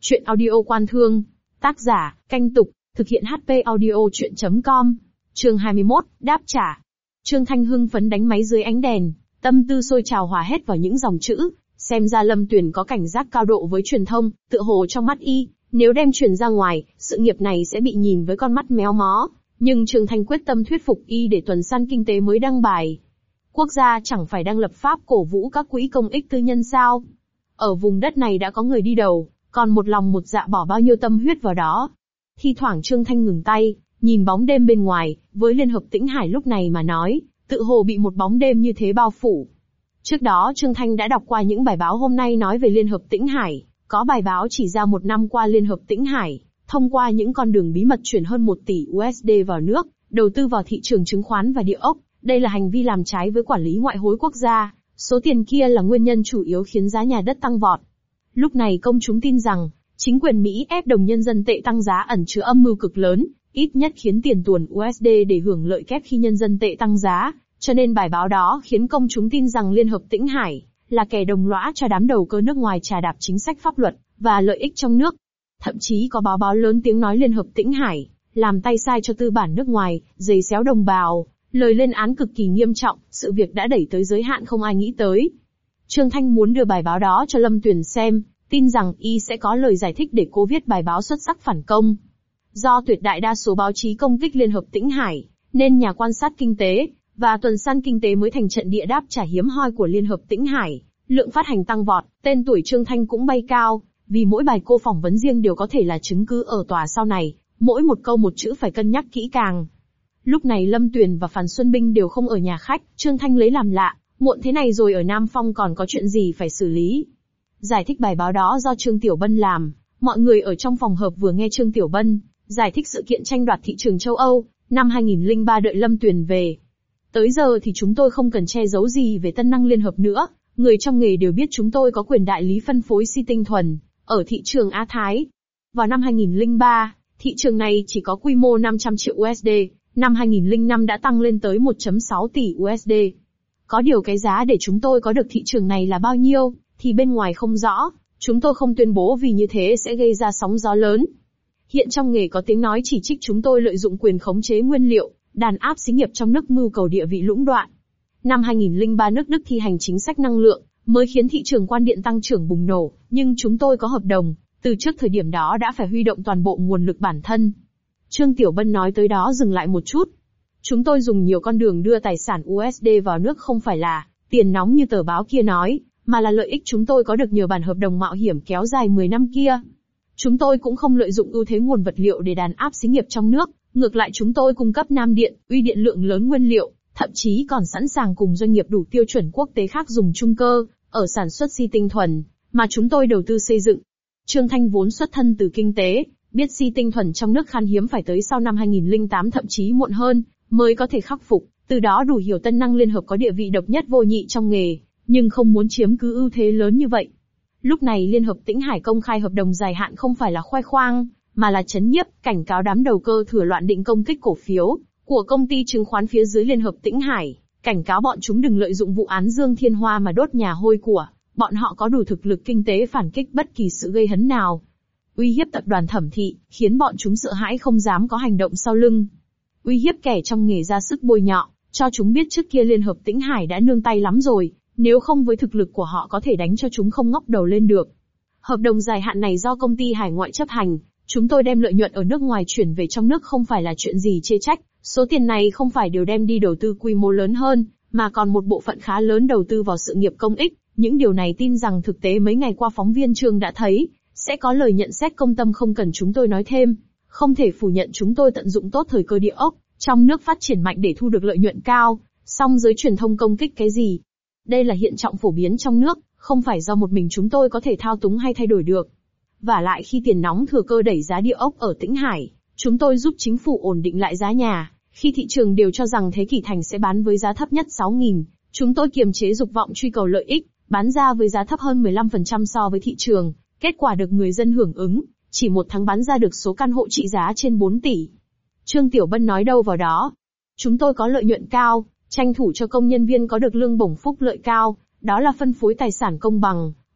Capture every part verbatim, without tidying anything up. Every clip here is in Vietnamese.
Chuyện audio Quan Thương. Tác giả, Canh Tục, thực hiện hát pê audio chuyện chấm com. Chương hai mươi mốt, đáp trả. Trương Thanh hưng phấn đánh máy dưới ánh đèn, tâm tư sôi trào hòa hết vào những dòng chữ. Xem ra Lâm Tuyền có cảnh giác cao độ với truyền thông, tựa hồ trong mắt y, nếu đem truyền ra ngoài, sự nghiệp này sẽ bị nhìn với con mắt méo mó. Nhưng Trương Thanh quyết tâm thuyết phục y để tuần san kinh tế mới đăng bài. Quốc gia chẳng phải đang lập pháp cổ vũ các quỹ công ích tư nhân sao? Ở vùng đất này đã có người đi đầu, còn một lòng một dạ bỏ bao nhiêu tâm huyết vào đó. Thi thoảng Trương Thanh ngừng tay, nhìn bóng đêm bên ngoài, với Liên hợp Tĩnh Hải lúc này mà nói, tự hồ bị một bóng đêm như thế bao phủ. Trước đó Trương Thanh đã đọc qua những bài báo hôm nay nói về Liên hợp Tĩnh Hải, có bài báo chỉ ra một năm qua Liên hợp Tĩnh Hải, thông qua những con đường bí mật chuyển hơn một tỷ u ét đê vào nước, đầu tư vào thị trường chứng khoán và địa ốc. Đây là hành vi làm trái với quản lý ngoại hối quốc gia, số tiền kia là nguyên nhân chủ yếu khiến giá nhà đất tăng vọt. Lúc này công chúng tin rằng, chính quyền Mỹ ép đồng nhân dân tệ tăng giá ẩn chứa âm mưu cực lớn, ít nhất khiến tiền tuồn u ét đê để hưởng lợi kép khi nhân dân tệ tăng giá, cho nên bài báo đó khiến công chúng tin rằng Liên hợp Tĩnh Hải là kẻ đồng lõa cho đám đầu cơ nước ngoài trà đạp chính sách pháp luật và lợi ích trong nước. Thậm chí có báo báo lớn tiếng nói Liên hợp Tĩnh Hải làm tay sai cho tư bản nước ngoài, giày xéo đồng bào. Lời lên án cực kỳ nghiêm trọng, sự việc đã đẩy tới giới hạn không ai nghĩ tới. Trương Thanh muốn đưa bài báo đó cho Lâm Tuyền xem, tin rằng y sẽ có lời giải thích để cô viết bài báo xuất sắc phản công. Do tuyệt đại đa số báo chí công kích Liên hợp Tĩnh Hải, nên nhà quan sát kinh tế và tuần san kinh tế mới thành trận địa đáp trả hiếm hoi của Liên hợp Tĩnh Hải. Lượng phát hành tăng vọt, tên tuổi Trương Thanh cũng bay cao, vì mỗi bài cô phỏng vấn riêng đều có thể là chứng cứ ở tòa sau này, mỗi một câu một chữ phải cân nhắc kỹ càng. Lúc này Lâm Tuyền và Phan Xuân Binh đều không ở nhà khách, Trương Thanh lấy làm lạ, muộn thế này rồi ở Nam Phong còn có chuyện gì phải xử lý. Giải thích bài báo đó do Trương Tiểu Bân làm, mọi người ở trong phòng họp vừa nghe Trương Tiểu Bân giải thích sự kiện tranh đoạt thị trường châu Âu, năm hai nghìn lẻ ba đợi Lâm Tuyền về. Tới giờ thì chúng tôi không cần che giấu gì về Tân Năng Liên Hợp nữa, người trong nghề đều biết chúng tôi có quyền đại lý phân phối xi tinh thuần, ở thị trường Á Thái. Vào năm hai nghìn lẻ ba, thị trường này chỉ có quy mô năm trăm triệu u ét đê. Năm hai nghìn lẻ năm đã tăng lên tới một phẩy sáu tỷ u ét đê. Có điều cái giá để chúng tôi có được thị trường này là bao nhiêu, thì bên ngoài không rõ, chúng tôi không tuyên bố vì như thế sẽ gây ra sóng gió lớn. Hiện trong nghề có tiếng nói chỉ trích chúng tôi lợi dụng quyền khống chế nguyên liệu, đàn áp xí nghiệp trong nước mưu cầu địa vị lũng đoạn. Năm hai nghìn lẻ ba nước Đức thi hành chính sách năng lượng, mới khiến thị trường quan điện tăng trưởng bùng nổ, nhưng chúng tôi có hợp đồng, từ trước thời điểm đó đã phải huy động toàn bộ nguồn lực bản thân. Trương Tiểu Bân nói tới đó dừng lại một chút. Chúng tôi dùng nhiều con đường đưa tài sản u ét đê vào nước không phải là tiền nóng như tờ báo kia nói, mà là lợi ích chúng tôi có được nhờ bản hợp đồng mạo hiểm kéo dài mười năm kia. Chúng tôi cũng không lợi dụng ưu thế nguồn vật liệu để đàn áp xí nghiệp trong nước, ngược lại chúng tôi cung cấp Nam Điện, Uy Điện lượng lớn nguyên liệu, thậm chí còn sẵn sàng cùng doanh nghiệp đủ tiêu chuẩn quốc tế khác dùng chung cơ, ở sản xuất xi tinh thuần, mà chúng tôi đầu tư xây dựng. Trương Thanh vốn xuất thân từ kinh tế, biết xi tinh thuần trong nước khan hiếm phải tới sau năm hai nghìn lẻ tám thậm chí muộn hơn, mới có thể khắc phục, từ đó đủ hiểu Tân Năng Liên Hợp có địa vị độc nhất vô nhị trong nghề, nhưng không muốn chiếm cứ ưu thế lớn như vậy. Lúc này Liên hợp Tĩnh Hải công khai hợp đồng dài hạn không phải là khoe khoang, mà là chấn nhiếp, cảnh cáo đám đầu cơ thừa loạn định công kích cổ phiếu của công ty chứng khoán phía dưới Liên hợp Tĩnh Hải, cảnh cáo bọn chúng đừng lợi dụng vụ án Dương Thiên Hoa mà đốt nhà hôi của, bọn họ có đủ thực lực kinh tế phản kích bất kỳ sự gây hấn nào. Uy hiếp tập đoàn Thẩm Thị, khiến bọn chúng sợ hãi không dám có hành động sau lưng. Uy hiếp kẻ trong nghề ra sức bôi nhọ, cho chúng biết trước kia Liên hợp Tĩnh Hải đã nương tay lắm rồi, nếu không với thực lực của họ có thể đánh cho chúng không ngóc đầu lên được. Hợp đồng dài hạn này do công ty hải ngoại chấp hành, chúng tôi đem lợi nhuận ở nước ngoài chuyển về trong nước không phải là chuyện gì chê trách, số tiền này không phải đều đem đi đầu tư quy mô lớn hơn, mà còn một bộ phận khá lớn đầu tư vào sự nghiệp công ích, những điều này tin rằng thực tế mấy ngày qua phóng viên Trương đã thấy. Sẽ có lời nhận xét công tâm không cần chúng tôi nói thêm. Không thể phủ nhận chúng tôi tận dụng tốt thời cơ địa ốc, trong nước phát triển mạnh để thu được lợi nhuận cao, song giới truyền thông công kích cái gì? Đây là hiện trạng phổ biến trong nước, không phải do một mình chúng tôi có thể thao túng hay thay đổi được. Và lại khi tiền nóng thừa cơ đẩy giá địa ốc ở Tĩnh Hải, chúng tôi giúp chính phủ ổn định lại giá nhà. Khi thị trường đều cho rằng Thế Kỷ Thành sẽ bán với giá thấp nhất sáu nghìn, chúng tôi kiềm chế dục vọng truy cầu lợi ích, bán ra với giá thấp hơn mười lăm phần trăm so với thị trường. Kết quả được người dân hưởng ứng, chỉ một tháng bán ra được số căn hộ trị giá trên bốn tỷ. Trương Tiểu Bân nói đâu vào đó. Chúng tôi có lợi nhuận cao, tranh thủ cho công nhân viên có được lương bổng phúc lợi cao, đó là phân phối tài sản công bằng,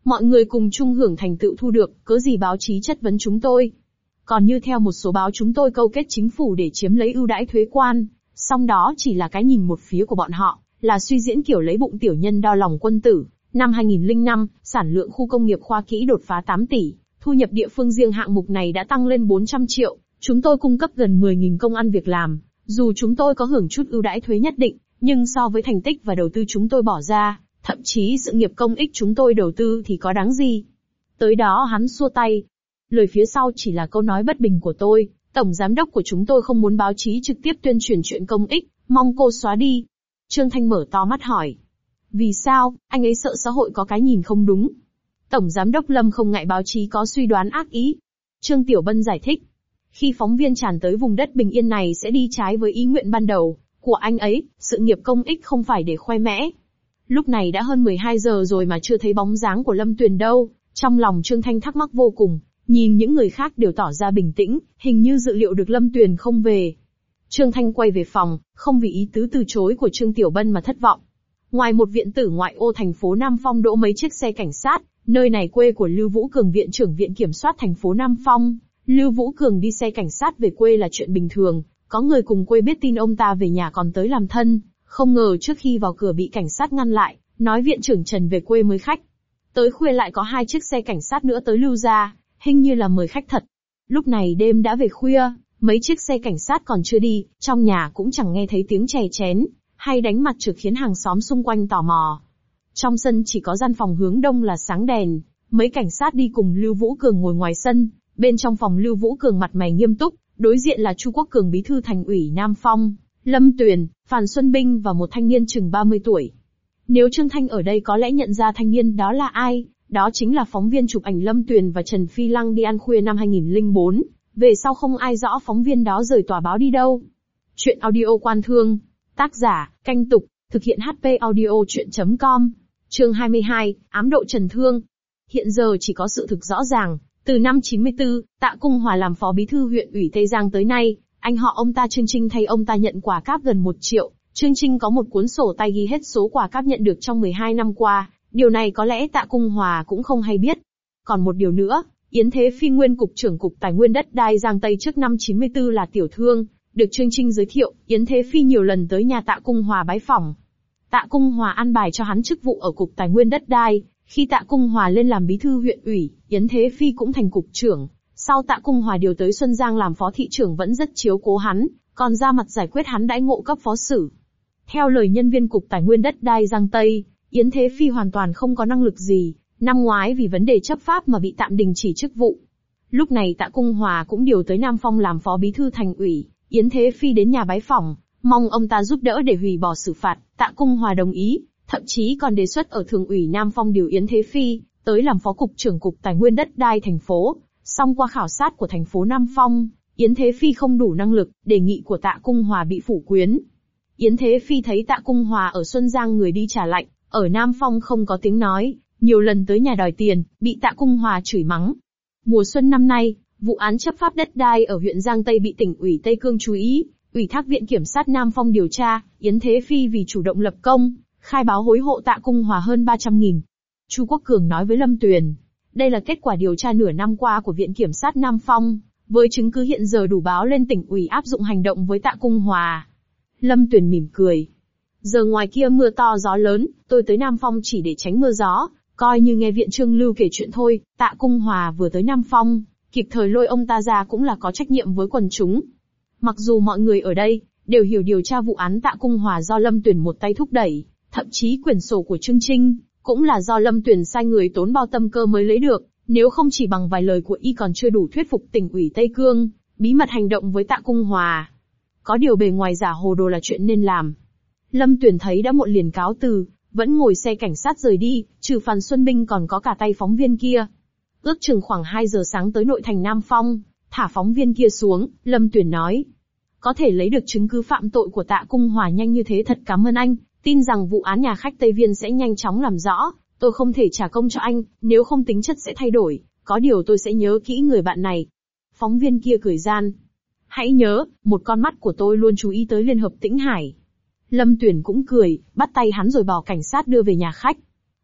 Mọi người cùng chung hưởng thành tựu thu được, cớ gì báo chí chất vấn chúng tôi. Còn như theo một số báo chúng tôi câu kết chính phủ để chiếm lấy ưu đãi thuế quan, song đó chỉ là cái nhìn một phía của bọn họ, là suy diễn kiểu lấy bụng tiểu nhân đo lòng quân tử. Năm hai nghìn lẻ năm, sản lượng khu công nghiệp Khoa Kỹ đột phá tám tỷ, thu nhập địa phương riêng hạng mục này đã tăng lên bốn trăm triệu, chúng tôi cung cấp gần mười nghìn công ăn việc làm. Dù chúng tôi có hưởng chút ưu đãi thuế nhất định, nhưng so với thành tích và đầu tư chúng tôi bỏ ra, thậm chí sự nghiệp công ích chúng tôi đầu tư thì có đáng gì. Tới đó hắn xua tay. Lời phía sau chỉ là câu nói bất bình của tôi, tổng giám đốc của chúng tôi không muốn báo chí trực tiếp tuyên truyền chuyện công ích, mong cô xóa đi. Trương Thanh mở to mắt hỏi. Vì sao, anh ấy sợ xã hội có cái nhìn không đúng. Tổng giám đốc Lâm không ngại báo chí có suy đoán ác ý. Trương Tiểu Bân giải thích. Khi phóng viên tràn tới vùng đất bình yên này sẽ đi trái với ý nguyện ban đầu của anh ấy, sự nghiệp công ích không phải để khoe mẽ. Lúc này đã hơn mười hai giờ rồi mà chưa thấy bóng dáng của Lâm Tuyền đâu, trong lòng Trương Thanh thắc mắc vô cùng, nhìn những người khác đều tỏ ra bình tĩnh, hình như dự liệu được Lâm Tuyền không về. Trương Thanh quay về phòng, không vì ý tứ từ chối của Trương Tiểu Bân mà thất vọng. Ngoài một viện tử ngoại ô thành phố Nam Phong đỗ mấy chiếc xe cảnh sát, nơi này quê của Lưu Vũ Cường viện trưởng viện kiểm soát thành phố Nam Phong. Lưu Vũ Cường đi xe cảnh sát về quê là chuyện bình thường, có người cùng quê biết tin ông ta về nhà còn tới làm thân, không ngờ trước khi vào cửa bị cảnh sát ngăn lại, nói viện trưởng Trần về quê mới khách. Tới khuya lại có hai chiếc xe cảnh sát nữa tới Lưu gia, hình như là mời khách thật. Lúc này đêm đã về khuya, mấy chiếc xe cảnh sát còn chưa đi, trong nhà cũng chẳng nghe thấy tiếng chè chén, hay đánh mặt trực khiến hàng xóm xung quanh tò mò. Trong sân chỉ có gian phòng hướng đông là sáng đèn, mấy cảnh sát đi cùng Lưu Vũ Cường ngồi ngoài sân, bên trong phòng Lưu Vũ Cường mặt mày nghiêm túc, đối diện là Chu Quốc Cường bí thư thành ủy Nam Phong, Lâm Tuyền, Phan Xuân Binh và một thanh niên chừng ba mươi tuổi. Nếu Trương Thanh ở đây có lẽ nhận ra thanh niên đó là ai, đó chính là phóng viên chụp ảnh Lâm Tuyền và Trần Phi Lăng đi ăn khuya năm hai nghìn lẻ bốn, về sau không ai rõ phóng viên đó rời tòa báo đi đâu. Chuyện audio Quan Thương, tác giả, Canh Tục, thực hiện hát pê audio chuyện chấm com, chương hai mươi hai, ám độ Trần Thương. Hiện giờ chỉ có sự thực rõ ràng, từ năm chín mươi tư, Tạ Cung Hòa làm phó bí thư huyện ủy Tây Giang tới nay, anh họ ông ta Trương Trinh thay ông ta nhận quà cáp gần một triệu, Trương Trinh có một cuốn sổ tay ghi hết số quà cáp nhận được trong mười hai năm qua, điều này có lẽ Tạ Cung Hòa cũng không hay biết. Còn một điều nữa, Yến Thế Phi nguyên cục trưởng cục Tài nguyên đất đai Giang Tây trước năm chín mươi tư là tiểu thương, được Trương Trinh giới thiệu, Yến Thế Phi nhiều lần tới nhà Tạ Cung Hòa bái phỏng. Tạ Cung Hòa an bài cho hắn chức vụ ở cục Tài nguyên đất đai, khi Tạ Cung Hòa lên làm bí thư huyện ủy, Yến Thế Phi cũng thành cục trưởng. Sau Tạ Cung Hòa điều tới Xuân Giang làm phó thị trưởng vẫn rất chiếu cố hắn, còn ra mặt giải quyết hắn đãi ngộ cấp phó sử. Theo lời nhân viên cục Tài nguyên đất đai Giang Tây, Yến Thế Phi hoàn toàn không có năng lực gì, năm ngoái vì vấn đề chấp pháp mà bị tạm đình chỉ chức vụ. Lúc này Tạ Cung Hòa cũng điều tới Nam Phong làm phó bí thư thành ủy, Yến Thế Phi đến nhà bái phỏng, mong ông ta giúp đỡ để hủy bỏ xử phạt, Tạ Cung Hòa đồng ý, thậm chí còn đề xuất ở Thường ủy Nam Phong điều Yến Thế Phi tới làm phó cục trưởng cục Tài nguyên đất đai thành phố. Song qua khảo sát của thành phố Nam Phong, Yến Thế Phi không đủ năng lực, đề nghị của Tạ Cung Hòa bị phủ quyết. Yến Thế Phi thấy Tạ Cung Hòa ở Xuân Giang người đi trả lạnh, ở Nam Phong không có tiếng nói, nhiều lần tới nhà đòi tiền, bị Tạ Cung Hòa chửi mắng. Mùa xuân năm nay, vụ án chấp pháp đất đai ở huyện Giang Tây bị tỉnh ủy Tây Cương chú ý, ủy thác viện kiểm sát Nam Phong điều tra, Yến Thế Phi vì chủ động lập công, khai báo hối hộ Tạ Cung Hòa hơn ba trăm nghìn. Chu Quốc Cường nói với Lâm Tuyền, đây là kết quả điều tra nửa năm qua của viện kiểm sát Nam Phong, với chứng cứ hiện giờ đủ báo lên tỉnh ủy áp dụng hành động với Tạ Cung Hòa. Lâm Tuyền mỉm cười. Giờ ngoài kia mưa to gió lớn, tôi tới Nam Phong chỉ để tránh mưa gió, coi như nghe viện Trương Lưu kể chuyện thôi. Tạ Cung Hòa vừa tới Nam Phong, kịp thời lôi ông ta ra cũng là có trách nhiệm với quần chúng. Mặc dù mọi người ở đây đều hiểu điều tra vụ án Tạ Cung Hòa do Lâm Tuyền một tay thúc đẩy, thậm chí quyển sổ của Trương Trinh cũng là do Lâm Tuyền sai người tốn bao tâm cơ mới lấy được, nếu không chỉ bằng vài lời của y còn chưa đủ thuyết phục tỉnh ủy Tây Cương bí mật hành động với Tạ Cung Hòa. Có điều bề ngoài giả hồ đồ là chuyện nên làm. Lâm Tuyền thấy đã muộn liền cáo từ, vẫn ngồi xe cảnh sát rời đi, trừ Phan Xuân Binh còn có cả tay phóng viên kia. Ước chừng khoảng hai giờ sáng tới nội thành Nam Phong, thả phóng viên kia xuống, Lâm Tuyền nói. Có thể lấy được chứng cứ phạm tội của Tạ Cung Hòa nhanh như thế thật cảm ơn anh, tin rằng vụ án nhà khách Tây Viên sẽ nhanh chóng làm rõ, tôi không thể trả công cho anh, nếu không tính chất sẽ thay đổi, có điều tôi sẽ nhớ kỹ người bạn này. Phóng viên kia cười gian. Hãy nhớ, một con mắt của tôi luôn chú ý tới Liên Hợp Tĩnh Hải. Lâm Tuyền cũng cười, bắt tay hắn rồi bảo cảnh sát đưa về nhà khách.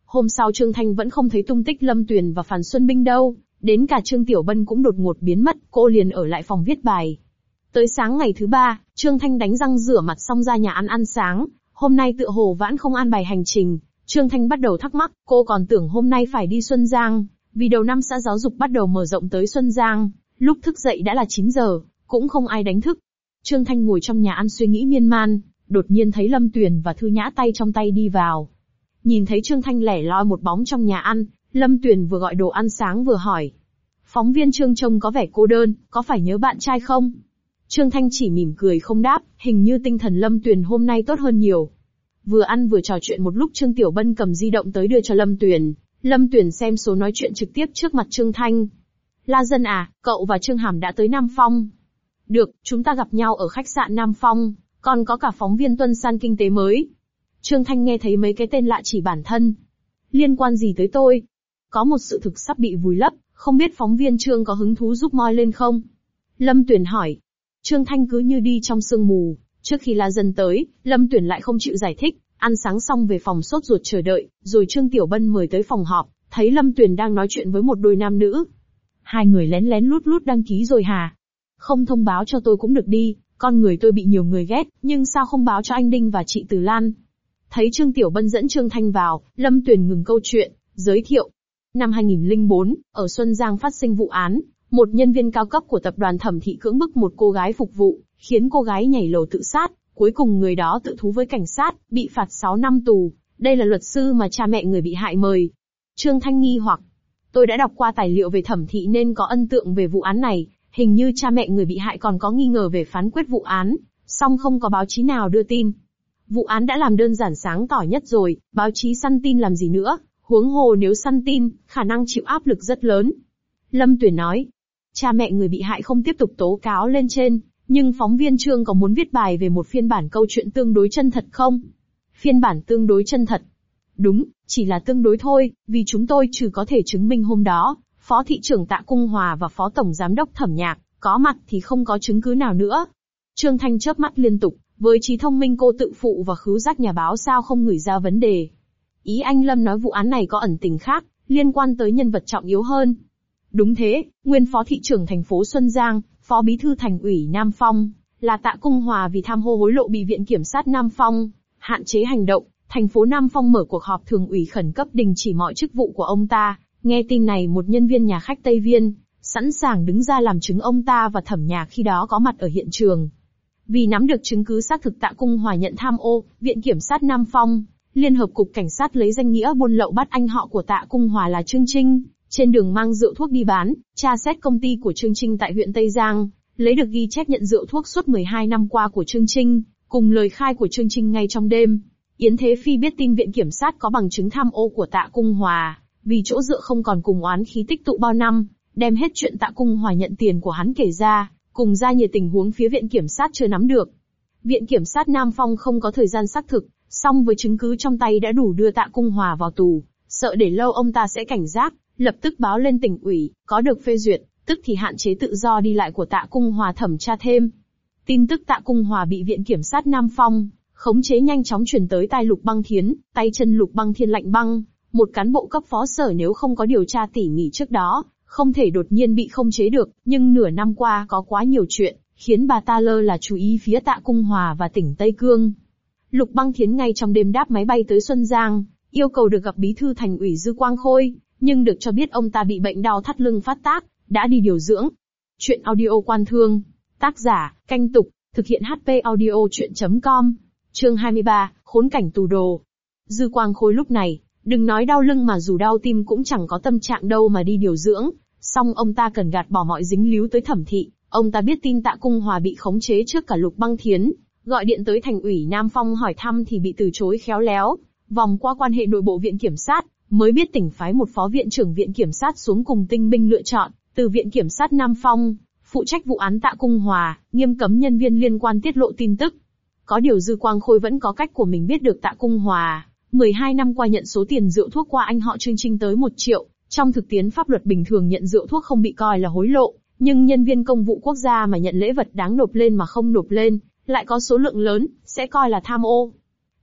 Hôm sau Trương Thanh vẫn không thấy tung tích Lâm Tuyền và Phàn Xuân Binh đâu, đến cả Trương Tiểu Bân cũng đột ngột biến mất, cô liền ở lại phòng viết bài. Tới sáng ngày thứ ba, Trương Thanh đánh răng rửa mặt xong ra nhà ăn ăn sáng, hôm nay tựa hồ vãn không an bài hành trình. Trương Thanh bắt đầu thắc mắc, cô còn tưởng hôm nay phải đi Xuân Giang, vì đầu năm xã giáo dục bắt đầu mở rộng tới Xuân Giang, lúc thức dậy đã là chín giờ, cũng không ai đánh thức. Trương Thanh ngồi trong nhà ăn suy nghĩ miên man, đột nhiên thấy Lâm Tuyền và Thư Nhã tay trong tay đi vào. Nhìn thấy Trương Thanh lẻ loi một bóng trong nhà ăn, Lâm Tuyền vừa gọi đồ ăn sáng vừa hỏi. Phóng viên Trương trông có vẻ cô đơn, có phải nhớ bạn trai không? Trương Thanh chỉ mỉm cười không đáp, hình như tinh thần Lâm Tuyền hôm nay tốt hơn nhiều. Vừa ăn vừa trò chuyện một lúc Trương Tiểu Bân cầm di động tới đưa cho Lâm Tuyền. Lâm Tuyền xem số nói chuyện trực tiếp trước mặt Trương Thanh. La Dân à, cậu và Trương Hàm đã tới Nam Phong. Được, chúng ta gặp nhau ở khách sạn Nam Phong, còn có cả phóng viên Tuân San Kinh tế mới. Trương Thanh nghe thấy mấy cái tên lạ chỉ bản thân. Liên quan gì tới tôi? Có một sự thực sắp bị vùi lấp, không biết phóng viên Trương có hứng thú giúp moi lên không? Lâm Tuyền hỏi. Trương Thanh cứ như đi trong sương mù, trước khi La Dân tới, Lâm Tuyền lại không chịu giải thích, ăn sáng xong về phòng sốt ruột chờ đợi, rồi Trương Tiểu Bân mời tới phòng họp, thấy Lâm Tuyền đang nói chuyện với một đôi nam nữ. Hai người lén lén lút lút đăng ký rồi hả? Không thông báo cho tôi cũng được đi, con người tôi bị nhiều người ghét, nhưng sao không báo cho anh Đinh và chị Từ Lan? Thấy Trương Tiểu Bân dẫn Trương Thanh vào, Lâm Tuyền ngừng câu chuyện, giới thiệu. Năm hai nghìn lẻ bốn, ở Xuân Giang phát sinh vụ án, một nhân viên cao cấp của tập đoàn Thẩm Thị cưỡng bức một cô gái phục vụ, khiến cô gái nhảy lầu tự sát, cuối cùng người đó tự thú với cảnh sát, bị phạt sáu năm tù. Đây là luật sư mà cha mẹ người bị hại mời. Trương Thanh nghi hoặc. Tôi đã đọc qua tài liệu về Thẩm Thị nên có ấn tượng về vụ án này, hình như cha mẹ người bị hại còn có nghi ngờ về phán quyết vụ án, song không có báo chí nào đưa tin. Vụ án đã làm đơn giản sáng tỏ nhất rồi, báo chí săn tin làm gì nữa, huống hồ nếu săn tin, khả năng chịu áp lực rất lớn. Lâm Tuyền nói, cha mẹ người bị hại không tiếp tục tố cáo lên trên, nhưng phóng viên Trương có muốn viết bài về một phiên bản câu chuyện tương đối chân thật không? Phiên bản tương đối chân thật. Đúng, chỉ là tương đối thôi, vì chúng tôi trừ có thể chứng minh hôm đó, Phó Thị trưởng Tạ Cung Hòa và Phó Tổng Giám đốc Thẩm Nhạc có mặt thì không có chứng cứ nào nữa. Trương Thanh chớp mắt liên tục, với trí thông minh cô tự phụ và khứu giác nhà báo sao không ngửi ra vấn đề. Ý anh Lâm nói vụ án này có ẩn tình khác, liên quan tới nhân vật trọng yếu hơn. Đúng thế, nguyên Phó Thị trưởng thành phố Xuân Giang, Phó Bí thư Thành ủy Nam Phong, là Tạ Cung Hòa vì tham ô hối lộ bị Viện Kiểm sát Nam Phong hạn chế hành động, thành phố Nam Phong mở cuộc họp thường ủy khẩn cấp đình chỉ mọi chức vụ của ông ta. Nghe tin này một nhân viên nhà khách Tây Viên, sẵn sàng đứng ra làm chứng ông ta và Thẩm Nhạc khi đó có mặt ở hiện trường. Vì nắm được chứng cứ xác thực Tạ Cung Hòa nhận tham ô, Viện Kiểm sát Nam Phong, Liên hợp Cục Cảnh sát lấy danh nghĩa buôn lậu bắt anh họ của Tạ Cung Hòa là Trương Trinh, trên đường mang rượu thuốc đi bán, tra xét công ty của Trương Trinh tại huyện Tây Giang, lấy được ghi chép nhận rượu thuốc suốt mười hai năm qua của Trương Trinh, cùng lời khai của Trương Trinh ngay trong đêm. Yến Thế Phi biết tin Viện Kiểm sát có bằng chứng tham ô của Tạ Cung Hòa, vì chỗ dựa không còn cùng oán khí tích tụ bao năm, đem hết chuyện Tạ Cung Hòa nhận tiền của hắn kể ra, cùng ra nhiều tình huống phía Viện Kiểm sát chưa nắm được. Viện Kiểm sát Nam Phong không có thời gian xác thực, song với chứng cứ trong tay đã đủ đưa Tạ Cung Hòa vào tù, sợ để lâu ông ta sẽ cảnh giác, lập tức báo lên tỉnh ủy, có được phê duyệt, tức thì hạn chế tự do đi lại của Tạ Cung Hòa thẩm tra thêm. Tin tức Tạ Cung Hòa bị Viện Kiểm sát Nam Phong khống chế nhanh chóng truyền tới tai Lục Băng Thiến, tay chân Lục Băng Thiên lạnh băng, một cán bộ cấp phó sở nếu không có điều tra tỉ mỉ trước đó, không thể đột nhiên bị khống chế được, nhưng nửa năm qua có quá nhiều chuyện, khiến bà ta lơ là chú ý phía Tạ Cung Hòa và tỉnh Tây Cương. Lục Băng Thiến ngay trong đêm đáp máy bay tới Xuân Giang, yêu cầu được gặp Bí thư Thành ủy Dư Quang Khôi, nhưng được cho biết ông ta bị bệnh đau thắt lưng phát tác, đã đi điều dưỡng. Chuyện audio Quan Thương, tác giả, Canh Tục, thực hiện hát pê audio chuyện chấm com, chương hai mươi ba, khốn cảnh tù đồ. Dư Quang Khôi lúc này, đừng nói đau lưng mà dù đau tim cũng chẳng có tâm trạng đâu mà đi điều dưỡng, song ông ta cần gạt bỏ mọi dính líu tới Thẩm Thị. Ông ta biết tin Tạ Cung Hòa bị khống chế trước cả Lục Băng Thiến, gọi điện tới Thành ủy Nam Phong hỏi thăm thì bị từ chối khéo léo, vòng qua quan hệ nội bộ Viện Kiểm sát, mới biết tỉnh phái một phó viện trưởng Viện Kiểm sát xuống cùng tinh binh lựa chọn, từ Viện Kiểm sát Nam Phong, phụ trách vụ án Tạ Cung Hòa, nghiêm cấm nhân viên liên quan tiết lộ tin tức. Có điều Dư Quang Khôi vẫn có cách của mình biết được Tạ Cung Hòa, mười hai năm qua nhận số tiền rượu thuốc qua anh họ Trương Trinh tới một triệu, trong thực tiễn pháp luật bình thường nhận rượu thuốc không bị coi là hối lộ, nhưng nhân viên công vụ quốc gia mà nhận lễ vật đáng nộp lên mà không nộp lên, lại có số lượng lớn, sẽ coi là tham ô.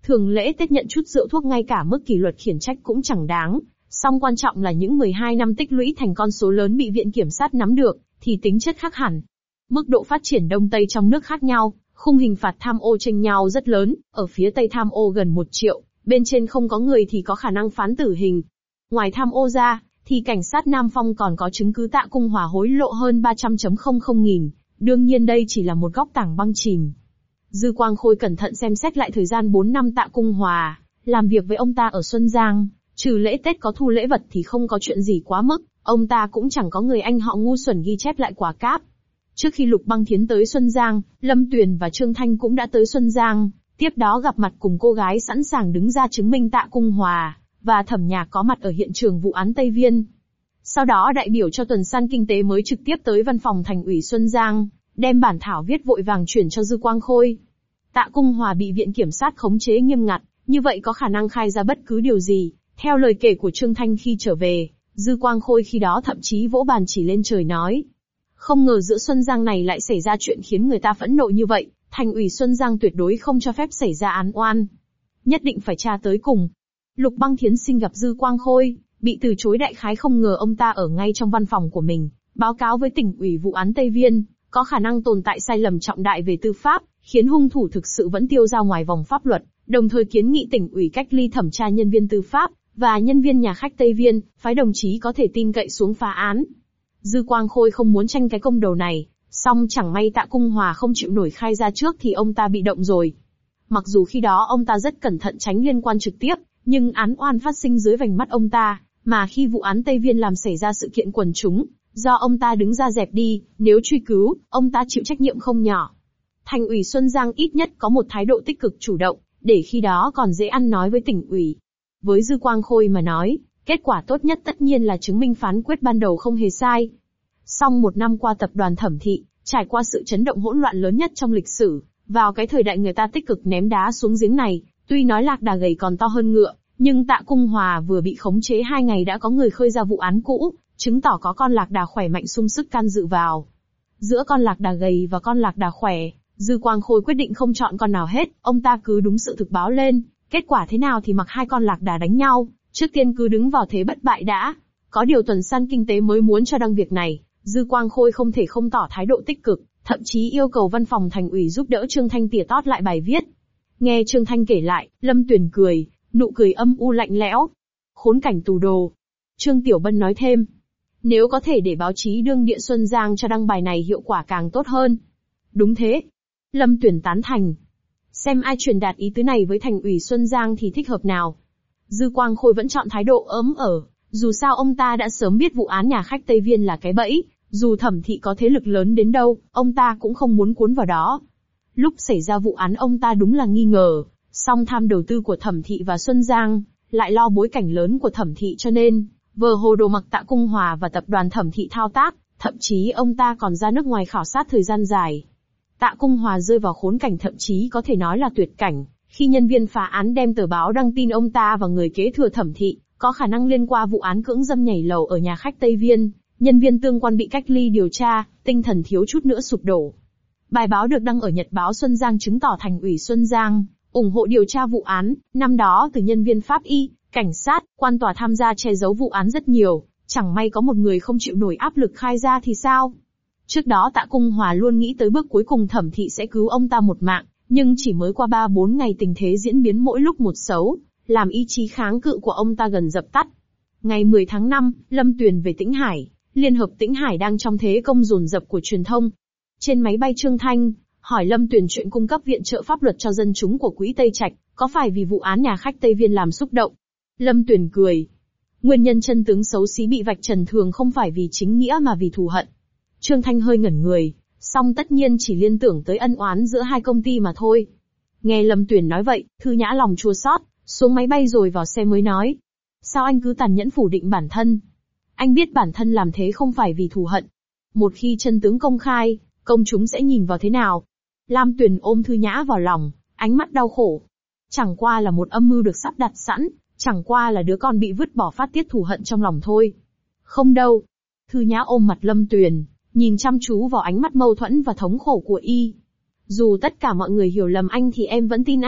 Thường lễ Tết nhận chút rượu thuốc ngay cả mức kỷ luật khiển trách cũng chẳng đáng, song quan trọng là những mười hai năm tích lũy thành con số lớn bị viện kiểm sát nắm được, thì tính chất khác hẳn. Mức độ phát triển Đông Tây trong nước khác nhau, khung hình phạt tham ô chênh nhau rất lớn, ở phía Tây tham ô gần một triệu, bên trên không có người thì có khả năng phán tử hình. Ngoài tham ô ra, thì cảnh sát Nam Phong còn có chứng cứ Tạ Cung Hòa hối lộ hơn ba trăm nghìn, nghìn, đương nhiên đây chỉ là một góc tảng băng chìm. Dư Quang Khôi cẩn thận xem xét lại thời gian bốn năm Tạ Cung Hòa làm việc với ông ta ở Xuân Giang, trừ lễ Tết có thu lễ vật thì không có chuyện gì quá mức, ông ta cũng chẳng có người anh họ ngu xuẩn ghi chép lại quả cáp. Trước khi Lục Băng Thiến tới Xuân Giang, Lâm Tuyền và Trương Thanh cũng đã tới Xuân Giang, tiếp đó gặp mặt cùng cô gái sẵn sàng đứng ra chứng minh Tạ Cung Hòa và Thẩm Nhạc có mặt ở hiện trường vụ án Tây Viên. Sau đó đại biểu cho tuần san kinh tế mới trực tiếp tới văn phòng thành ủy Xuân Giang, đem bản thảo viết vội vàng chuyển cho Dư Quang Khôi. Tạ Cung Hòa bị viện kiểm sát khống chế nghiêm ngặt, như vậy có khả năng khai ra bất cứ điều gì. Theo lời kể của Trương Thanh khi trở về, Dư Quang Khôi khi đó thậm chí vỗ bàn chỉ lên trời nói. Không ngờ giữa Xuân Giang này lại xảy ra chuyện khiến người ta phẫn nộ như vậy, thành ủy Xuân Giang tuyệt đối không cho phép xảy ra án oan. Nhất định phải tra tới cùng. Lục Băng Thiến xin gặp Dư Quang Khôi, bị từ chối đại khái không ngờ ông ta ở ngay trong văn phòng của mình, báo cáo với tỉnh ủy vụ án Tây Viên, có khả năng tồn tại sai lầm trọng đại về tư pháp, khiến hung thủ thực sự vẫn tiêu dao ngoài vòng pháp luật, đồng thời kiến nghị tỉnh ủy cách ly thẩm tra nhân viên tư pháp, và nhân viên nhà khách Tây Viên, phái đồng chí có thể tin cậy xuống phá án. Dư Quang Khôi không muốn tranh cái công đầu này, song chẳng may Tạ Cung Hòa không chịu nổi khai ra trước thì ông ta bị động rồi. Mặc dù khi đó ông ta rất cẩn thận tránh liên quan trực tiếp, nhưng án oan phát sinh dưới vành mắt ông ta, mà khi vụ án Tây Viên làm xảy ra sự kiện quần chúng, do ông ta đứng ra dẹp đi, nếu truy cứu, ông ta chịu trách nhiệm không nhỏ. Thành ủy Xuân Giang ít nhất có một thái độ tích cực chủ động, để khi đó còn dễ ăn nói với tỉnh ủy. Với Dư Quang Khôi mà nói, kết quả tốt nhất tất nhiên là chứng minh phán quyết ban đầu không hề sai. Song một năm qua tập đoàn Thẩm Thị, trải qua sự chấn động hỗn loạn lớn nhất trong lịch sử, vào cái thời đại người ta tích cực ném đá xuống giếng này, tuy nói lạc đà gầy còn to hơn ngựa, nhưng Tạ Cung Hòa vừa bị khống chế hai ngày đã có người khơi ra vụ án cũ, chứng tỏ có con lạc đà khỏe mạnh sung sức can dự vào. Giữa con lạc đà gầy và con lạc đà khỏe, Dư Quang Khôi quyết định không chọn con nào hết, ông ta cứ đúng sự thực báo lên, kết quả thế nào thì mặc hai con lạc đà đánh nhau, trước tiên cứ đứng vào thế bất bại đã. Có điều tuần san kinh tế mới muốn cho đăng việc này, Dư Quang Khôi không thể không tỏ thái độ tích cực, thậm chí yêu cầu văn phòng thành ủy giúp đỡ Trương Thanh tỉa tót lại bài viết. Nghe Trương Thanh kể lại, Lâm Tuyền cười, nụ cười âm u lạnh lẽo. Khốn cảnh tù đồ. Trương Tiểu Bân nói thêm, nếu có thể để báo chí đương địa Xuân Giang cho đăng bài này hiệu quả càng tốt hơn. Đúng thế. Lâm Tuyền tán thành. Xem ai truyền đạt ý tứ này với thành ủy Xuân Giang thì thích hợp nào. Dư Quang Khôi vẫn chọn thái độ ấm ở, dù sao ông ta đã sớm biết vụ án nhà khách Tây Viên là cái bẫy, dù Thẩm Thị có thế lực lớn đến đâu, ông ta cũng không muốn cuốn vào đó. Lúc xảy ra vụ án ông ta đúng là nghi ngờ, song tham đầu tư của Thẩm Thị và Xuân Giang, lại lo bối cảnh lớn của Thẩm Thị cho nên, vờ hồ đồ mặc Tạ Cung Hòa và tập đoàn Thẩm Thị thao tác, thậm chí ông ta còn ra nước ngoài khảo sát thời gian dài. Tạ Cung Hòa rơi vào khốn cảnh thậm chí có thể nói là tuyệt cảnh, khi nhân viên phá án đem tờ báo đăng tin ông ta và người kế thừa Thẩm Thị, có khả năng liên quan vụ án cưỡng dâm nhảy lầu ở nhà khách Tây Viên, nhân viên tương quan bị cách ly điều tra, tinh thần thiếu chút nữa sụp đổ. Bài báo được đăng ở Nhật báo Xuân Giang chứng tỏ thành ủy Xuân Giang ủng hộ điều tra vụ án, năm đó từ nhân viên pháp y, cảnh sát, quan tòa tham gia che giấu vụ án rất nhiều, chẳng may có một người không chịu nổi áp lực khai ra thì sao? Trước đó Tạ Cung Hòa luôn nghĩ tới bước cuối cùng Thẩm Thị sẽ cứu ông ta một mạng, nhưng chỉ mới qua ba bốn ngày tình thế diễn biến mỗi lúc một xấu, làm ý chí kháng cự của ông ta gần dập tắt. Ngày mười tháng năm, Lâm Tuyền về Tĩnh Hải, Liên hợp Tĩnh Hải đang trong thế công dồn dập của truyền thông. Trên máy bay Trương Thanh hỏi Lâm Tuyền chuyện cung cấp viện trợ pháp luật cho dân chúng của Quỹ Tây Trạch, có phải vì vụ án nhà khách Tây Viên làm xúc động? Lâm Tuyền cười. Nguyên nhân chân tướng xấu xí bị vạch trần thường không phải vì chính nghĩa mà vì thù hận. Trương Thanh hơi ngẩn người, song tất nhiên chỉ liên tưởng tới ân oán giữa hai công ty mà thôi. Nghe Lâm Tuyền nói vậy, Thư Nhã lòng chua xót, xuống máy bay rồi vào xe mới nói. Sao anh cứ tàn nhẫn phủ định bản thân? Anh biết bản thân làm thế không phải vì thù hận. Một khi chân tướng công khai, công chúng sẽ nhìn vào thế nào? Lam Tuyền ôm Thư Nhã vào lòng, ánh mắt đau khổ. Chẳng qua là một âm mưu được sắp đặt sẵn, chẳng qua là đứa con bị vứt bỏ phát tiết thù hận trong lòng thôi. Không đâu. Thư Nhã ôm mặt Lâm Tuyền, nhìn chăm chú vào ánh mắt mâu thuẫn và thống khổ của y. Dù tất cả mọi người hiểu lầm anh thì em vẫn tin anh,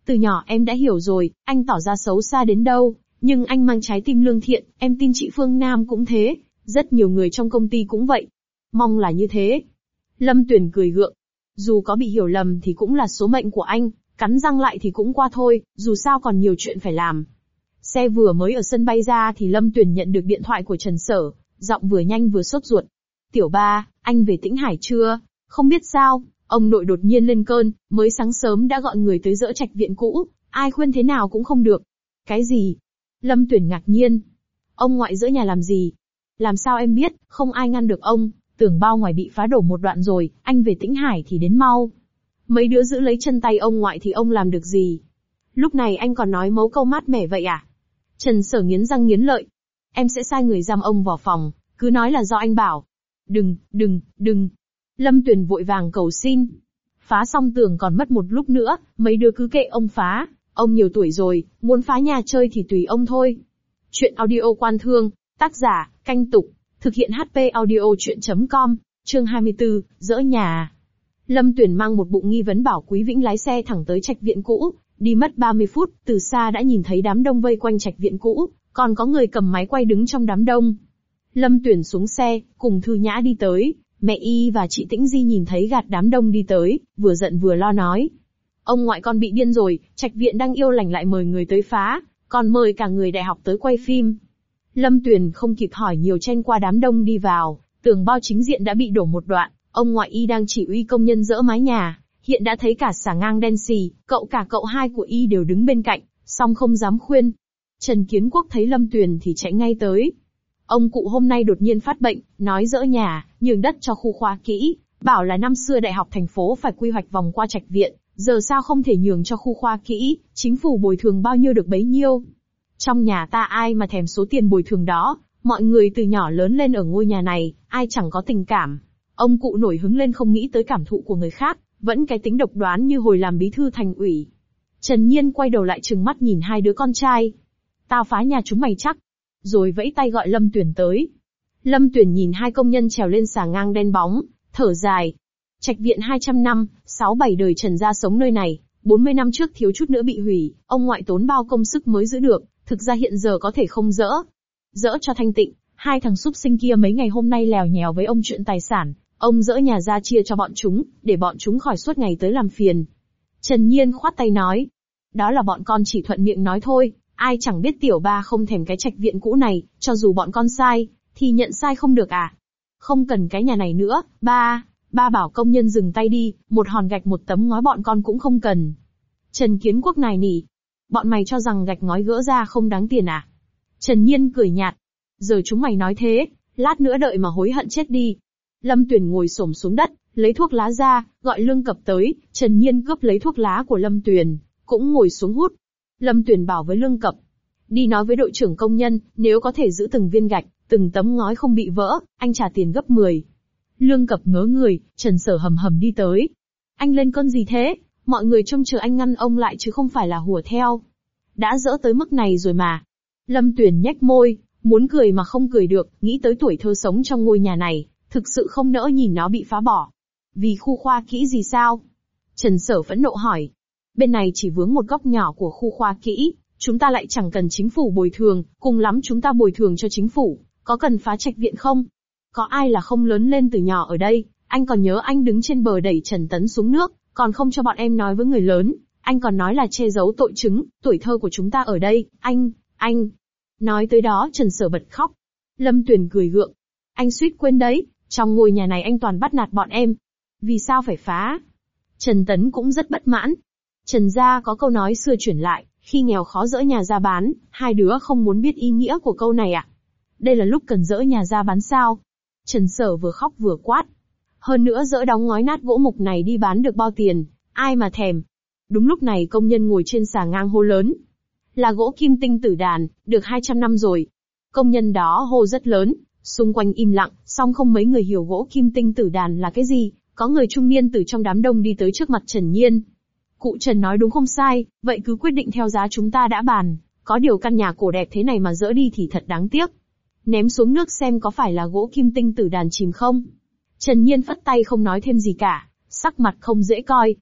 Từ nhỏ em đã hiểu rồi, anh tỏ ra xấu xa đến đâu, nhưng anh mang trái tim lương thiện, em tin chị Phương Nam cũng thế, rất nhiều người trong công ty cũng vậy. Mong là như thế. Lâm Tuyền cười gượng. Dù có bị hiểu lầm thì cũng là số mệnh của anh, cắn răng lại thì cũng qua thôi, dù sao còn nhiều chuyện phải làm. Xe vừa mới ở sân bay ra thì Lâm Tuyền nhận được điện thoại của Trần Sở, giọng vừa nhanh vừa sốt ruột. Tiểu ba, anh về Tĩnh Hải chưa? Không biết sao, ông nội đột nhiên lên cơn, mới sáng sớm đã gọi người tới dỡ trạch viện cũ, ai khuyên thế nào cũng không được. Cái gì? Lâm Tuyền ngạc nhiên. Ông ngoại dỡ nhà làm gì? Làm sao em biết, không ai ngăn được ông, tường bao ngoài bị phá đổ một đoạn rồi, anh về Tĩnh Hải thì đến mau. Mấy đứa giữ lấy chân tay ông ngoại thì ông làm được gì? Lúc này anh còn nói mấu câu mát mẻ vậy à? Trần Sở nghiến răng nghiến lợi. Em sẽ sai người giam ông vào phòng, cứ nói là do anh bảo. Đừng, đừng, đừng. Lâm Tuyền vội vàng cầu xin. Phá xong tường còn mất một lúc nữa, mấy đứa cứ kệ ông phá, ông nhiều tuổi rồi, muốn phá nhà chơi thì tùy ông thôi. Chuyện audio Quan Thương, tác giả, Canh Tục, thực hiện hát pê audio chuyện chấm com, chương hai mươi tư, dỡ nhà. Lâm Tuyền mang một bụng nghi vấn bảo Quý Vĩnh lái xe thẳng tới trạch viện cũ, đi mất ba mươi phút, từ xa đã nhìn thấy đám đông vây quanh trạch viện cũ, còn có người cầm máy quay đứng trong đám đông. Lâm Tuyền xuống xe, cùng Thư Nhã đi tới, mẹ y và chị Tĩnh Di nhìn thấy gạt đám đông đi tới, vừa giận vừa lo nói. Ông ngoại con bị điên rồi, trạch viện đang yêu lành lại mời người tới phá, còn mời cả người đại học tới quay phim. Lâm Tuyền không kịp hỏi nhiều chen qua đám đông đi vào, tường bao chính diện đã bị đổ một đoạn, ông ngoại y đang chỉ huy công nhân dỡ mái nhà, hiện đã thấy cả xà ngang đen xì, cậu cả cậu hai của y đều đứng bên cạnh, song không dám khuyên. Trần Kiến Quốc thấy Lâm Tuyền thì chạy ngay tới. Ông cụ hôm nay đột nhiên phát bệnh, nói dỡ nhà, nhường đất cho khu khoa kỹ, bảo là năm xưa đại học thành phố phải quy hoạch vòng qua trạch viện, giờ sao không thể nhường cho khu khoa kỹ, chính phủ bồi thường bao nhiêu được bấy nhiêu. Trong nhà ta ai mà thèm số tiền bồi thường đó, mọi người từ nhỏ lớn lên ở ngôi nhà này, ai chẳng có tình cảm. Ông cụ nổi hứng lên không nghĩ tới cảm thụ của người khác, vẫn cái tính độc đoán như hồi làm bí thư thành ủy. Trần Nhiên quay đầu lại trừng mắt nhìn hai đứa con trai. Tao phá nhà chúng mày chắc. Rồi vẫy tay gọi Lâm Tuyền tới. Lâm Tuyền nhìn hai công nhân trèo lên xà ngang đen bóng, thở dài. Trạch viện hai trăm năm, sáu bảy đời Trần gia sống nơi này, bốn mươi năm trước thiếu chút nữa bị hủy, ông ngoại tốn bao công sức mới giữ được, thực ra hiện giờ có thể không dỡ. Dỡ cho thanh tịnh, hai thằng súc sinh kia mấy ngày hôm nay lèo nhèo với ông chuyện tài sản, ông dỡ nhà ra chia cho bọn chúng, để bọn chúng khỏi suốt ngày tới làm phiền. Trần Nhiên khoát tay nói. Đó là bọn con chỉ thuận miệng nói thôi, ai chẳng biết tiểu ba không thèm cái trạch viện cũ này, cho dù bọn con sai, thì nhận sai không được à? Không cần cái nhà này nữa, ba, ba bảo công nhân dừng tay đi, một hòn gạch một tấm ngói bọn con cũng không cần. Trần Kiến Quốc nài nỉ. Bọn mày cho rằng gạch ngói gỡ ra không đáng tiền à? Trần Nhiên cười nhạt. Giờ chúng mày nói thế, lát nữa đợi mà hối hận chết đi. Lâm Tuyền ngồi xổm xuống đất, lấy thuốc lá ra, gọi Lương Cập tới, Trần Nhiên cướp lấy thuốc lá của Lâm Tuyền, cũng ngồi xuống hút. Lâm Tuyền bảo với Lương Cập, đi nói với đội trưởng công nhân, nếu có thể giữ từng viên gạch, từng tấm ngói không bị vỡ, anh trả tiền gấp mười. Lương Cập ngớ người, Trần Sở hầm hầm đi tới. Anh lên cơn gì thế? Mọi người trông chờ anh ngăn ông lại chứ không phải là hùa theo. Đã dỡ tới mức này rồi mà. Lâm Tuyền nhếch môi, muốn cười mà không cười được, nghĩ tới tuổi thơ sống trong ngôi nhà này, thực sự không nỡ nhìn nó bị phá bỏ. Vì khu khoa kỹ gì sao? Trần Sở phẫn nộ hỏi. Bên này chỉ vướng một góc nhỏ của khu khoa kỹ, chúng ta lại chẳng cần chính phủ bồi thường, cùng lắm chúng ta bồi thường cho chính phủ, có cần phá trạch viện không? Có ai là không lớn lên từ nhỏ ở đây, anh còn nhớ anh đứng trên bờ đẩy Trần Tấn xuống nước, còn không cho bọn em nói với người lớn, anh còn nói là che giấu tội chứng, tuổi thơ của chúng ta ở đây, anh, anh. Nói tới đó Trần Sở bật khóc. Lâm Tuyền cười gượng. Anh suýt quên đấy, trong ngôi nhà này anh toàn bắt nạt bọn em. Vì sao phải phá? Trần Tấn cũng rất bất mãn. Trần gia có câu nói xưa chuyển lại, khi nghèo khó dỡ nhà ra bán, hai đứa không muốn biết ý nghĩa của câu này à? Đây là lúc cần dỡ nhà ra bán sao? Trần Sở vừa khóc vừa quát. Hơn nữa dỡ đóng ngói nát gỗ mục này đi bán được bao tiền, ai mà thèm. Đúng lúc này công nhân ngồi trên xà ngang hô lớn. Là gỗ kim tinh tử đàn, được hai trăm năm rồi. Công nhân đó hô rất lớn, xung quanh im lặng, song không mấy người hiểu gỗ kim tinh tử đàn là cái gì. Có người trung niên từ trong đám đông đi tới trước mặt Trần Nhiên. Cụ Trần nói đúng không sai, vậy cứ quyết định theo giá chúng ta đã bàn, có điều căn nhà cổ đẹp thế này mà dỡ đi thì thật đáng tiếc. Ném xuống nước xem có phải là gỗ kim tinh tử đàn chìm không? Trần Nhiên phất tay không nói thêm gì cả, sắc mặt không dễ coi.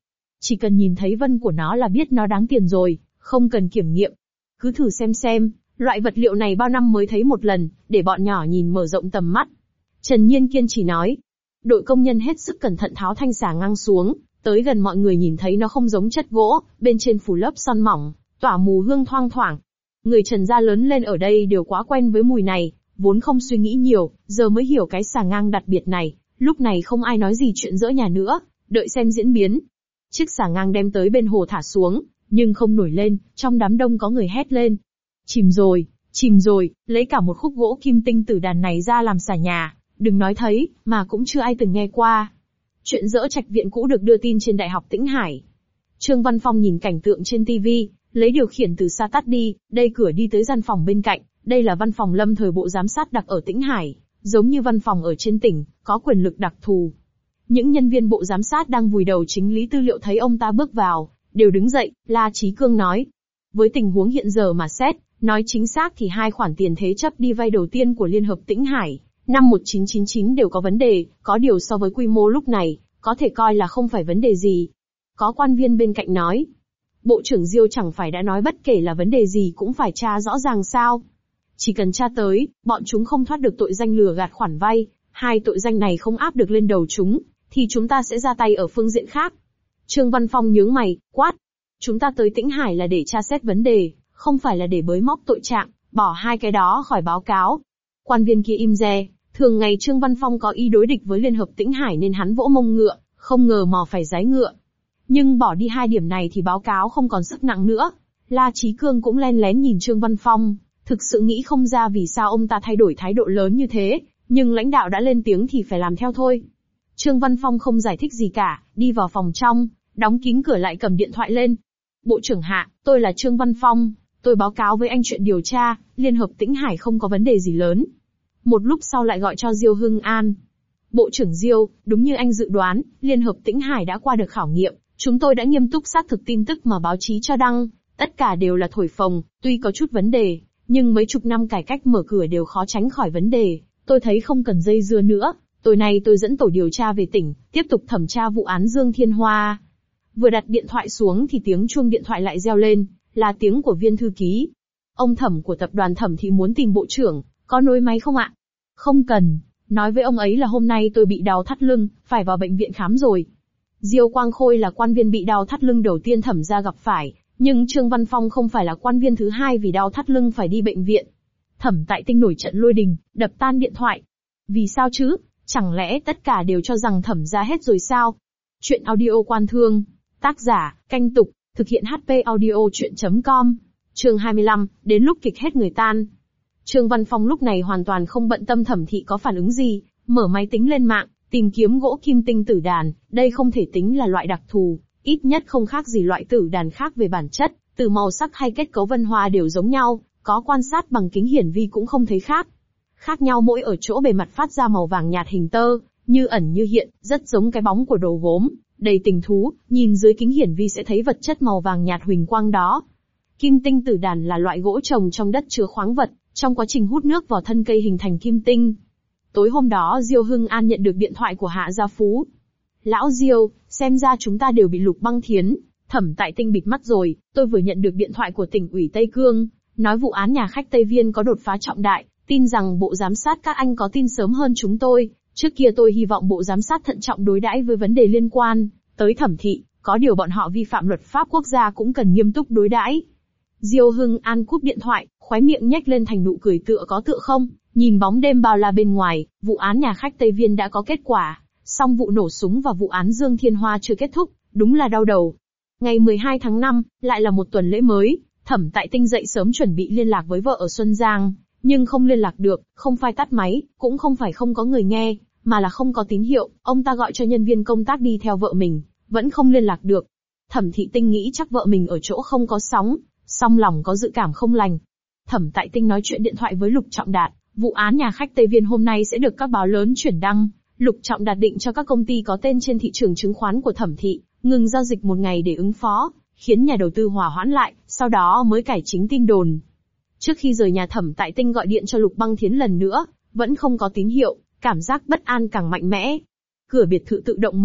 Chỉ cần nhìn thấy vân của nó là biết nó đáng tiền rồi, không cần kiểm nghiệm. Cứ thử xem xem, loại vật liệu này bao năm mới thấy một lần, để bọn nhỏ nhìn mở rộng tầm mắt. Trần Nhiên kiên trì nói. Đội công nhân hết sức cẩn thận tháo thanh xà ngang xuống, tới gần mọi người nhìn thấy nó không giống chất gỗ, bên trên phủ lớp son mỏng, tỏa mùi hương thoang thoảng. Người Trần gia lớn lên ở đây đều quá quen với mùi này, vốn không suy nghĩ nhiều, giờ mới hiểu cái xà ngang đặc biệt này. Lúc này không ai nói gì chuyện dỡ nhà nữa, đợi xem diễn biến. Chiếc xà ngang đem tới bên hồ thả xuống, nhưng không nổi lên, trong đám đông có người hét lên. Chìm rồi, chìm rồi, lấy cả một khúc gỗ kim tinh tử đàn này ra làm xà nhà, đừng nói thấy, mà cũng chưa ai từng nghe qua. Chuyện dỡ trạch viện cũ được đưa tin trên Đại học Tĩnh Hải. Trương Văn Phong nhìn cảnh tượng trên ti vi, lấy điều khiển từ xa tắt đi, đây cửa đi tới gian phòng bên cạnh, đây là văn phòng lâm thời bộ giám sát đặc ở Tĩnh Hải, giống như văn phòng ở trên tỉnh, có quyền lực đặc thù. Những nhân viên bộ giám sát đang vùi đầu chính lý tư liệu thấy ông ta bước vào, đều đứng dậy, La Chí Cương nói. Với tình huống hiện giờ mà xét, nói chính xác thì hai khoản tiền thế chấp đi vay đầu tiên của Liên hợp Tĩnh Hải, năm một nghìn chín trăm chín mươi chín đều có vấn đề, có điều so với quy mô lúc này, có thể coi là không phải vấn đề gì. Có quan viên bên cạnh nói. Bộ trưởng Diêu chẳng phải đã nói bất kể là vấn đề gì cũng phải tra rõ ràng sao. Chỉ cần tra tới, bọn chúng không thoát được tội danh lừa gạt khoản vay, hai tội danh này không áp được lên đầu chúng, thì chúng ta sẽ ra tay ở phương diện khác. Trương Văn Phong nhướng mày, quát. Chúng ta tới Tĩnh Hải là để tra xét vấn đề, không phải là để bới móc tội trạng, bỏ hai cái đó khỏi báo cáo. Quan viên kia im re, thường ngày Trương Văn Phong có ý đối địch với Liên hợp Tĩnh Hải nên hắn vỗ mông ngựa, không ngờ mò phải giái ngựa. Nhưng bỏ đi hai điểm này thì báo cáo không còn sức nặng nữa. La Chí Cương cũng len lén nhìn Trương Văn Phong, thực sự nghĩ không ra vì sao ông ta thay đổi thái độ lớn như thế, nhưng lãnh đạo đã lên tiếng thì phải làm theo thôi. Trương Văn Phong không giải thích gì cả, đi vào phòng trong, đóng kín cửa lại cầm điện thoại lên. Bộ trưởng hạ, tôi là Trương Văn Phong, tôi báo cáo với anh chuyện điều tra, Liên hợp Tĩnh Hải không có vấn đề gì lớn. Một lúc sau lại gọi cho Diêu Hưng An. Bộ trưởng Diêu, đúng như anh dự đoán, Liên hợp Tĩnh Hải đã qua được khảo nghiệm, chúng tôi đã nghiêm túc xác thực tin tức mà báo chí cho đăng, tất cả đều là thổi phồng, tuy có chút vấn đề, nhưng mấy chục năm cải cách mở cửa đều khó tránh khỏi vấn đề, tôi thấy không cần dây dưa nữa. Tối nay tôi dẫn tổ điều tra về tỉnh, tiếp tục thẩm tra vụ án Dương Thiên Hoa. Vừa đặt điện thoại xuống thì tiếng chuông điện thoại lại reo lên, là tiếng của viên thư ký. Ông Thẩm của tập đoàn Thẩm thì muốn tìm bộ trưởng, có nối máy không ạ? Không cần, nói với ông ấy là hôm nay tôi bị đau thắt lưng, phải vào bệnh viện khám rồi. Diêu Quang Khôi là quan viên bị đau thắt lưng đầu tiên Thẩm gia gặp phải, nhưng Trương Văn Phong không phải là quan viên thứ hai vì đau thắt lưng phải đi bệnh viện. Thẩm Tại Tinh nổi trận lôi đình, đập tan điện thoại. Vì sao chứ? Chẳng lẽ tất cả đều cho rằng Thẩm gia hết rồi sao? Chuyện audio Quan Thương. Tác giả, Canh Tục, thực hiện hát pê audio chuyện chấm com. Chương hai mươi lăm, đến lúc kịch hết người tan. Trương Văn Phong lúc này hoàn toàn không bận tâm Thẩm Thị có phản ứng gì, mở máy tính lên mạng, tìm kiếm gỗ kim tinh tử đàn, đây không thể tính là loại đặc thù, ít nhất không khác gì loại tử đàn khác về bản chất, từ màu sắc hay kết cấu vân hoa đều giống nhau, có quan sát bằng kính hiển vi cũng không thấy khác. Khác nhau mỗi ở chỗ bề mặt phát ra màu vàng nhạt hình tơ, như ẩn như hiện, rất giống cái bóng của đồ gốm, đầy tình thú, nhìn dưới kính hiển vi sẽ thấy vật chất màu vàng nhạt huỳnh quang đó. Kim tinh tử đàn là loại gỗ trồng trong đất chứa khoáng vật, trong quá trình hút nước vào thân cây hình thành kim tinh. Tối hôm đó Diêu Hưng An nhận được điện thoại của Hạ Gia Phú. Lão Diêu, xem ra chúng ta đều bị Lục Băng Thiến, Thẩm Tại Tinh bịt mắt rồi, tôi vừa nhận được điện thoại của tỉnh ủy Tây Cương, nói vụ án nhà khách Tây Viên có đột phá trọng đại, tin rằng bộ giám sát các anh có tin sớm hơn chúng tôi. Trước kia tôi hy vọng bộ giám sát thận trọng đối đãi với vấn đề liên quan tới Thẩm Thị, có điều bọn họ vi phạm luật pháp quốc gia cũng cần nghiêm túc đối đãi. Diêu Hưng An cúp điện thoại, khóe miệng nhếch lên thành nụ cười tựa có tựa không, nhìn bóng đêm bao la bên ngoài, vụ án nhà khách Tây Viên đã có kết quả, song vụ nổ súng và vụ án Dương Thiên Hoa chưa kết thúc, đúng là đau đầu. Ngày mười hai tháng năm, lại là một tuần lễ mới, Thẩm Tại Tinh dậy sớm chuẩn bị liên lạc với vợ ở Xuân Giang, nhưng không liên lạc được, không phải tắt máy, cũng không phải không có người nghe, mà là không có tín hiệu, ông ta gọi cho nhân viên công tác đi theo vợ mình, vẫn không liên lạc được. Thẩm Thị Tinh nghĩ chắc vợ mình ở chỗ không có sóng, song lòng có dự cảm không lành. Thẩm Tại Tinh nói chuyện điện thoại với Lục Trọng Đạt, vụ án nhà khách Tây Viên hôm nay sẽ được các báo lớn chuyển đăng. Lục Trọng Đạt định cho các công ty có tên trên thị trường chứng khoán của Thẩm Thị ngừng giao dịch một ngày để ứng phó, khiến nhà đầu tư hỏa hoãn lại, sau đó mới cải chính tin đồn. Trước khi rời nhà Thẩm Tại Tinh gọi điện cho Lục Băng Thiến lần nữa, vẫn không có tín hiệu, cảm giác bất an càng mạnh mẽ. Cửa biệt thự tự động mở,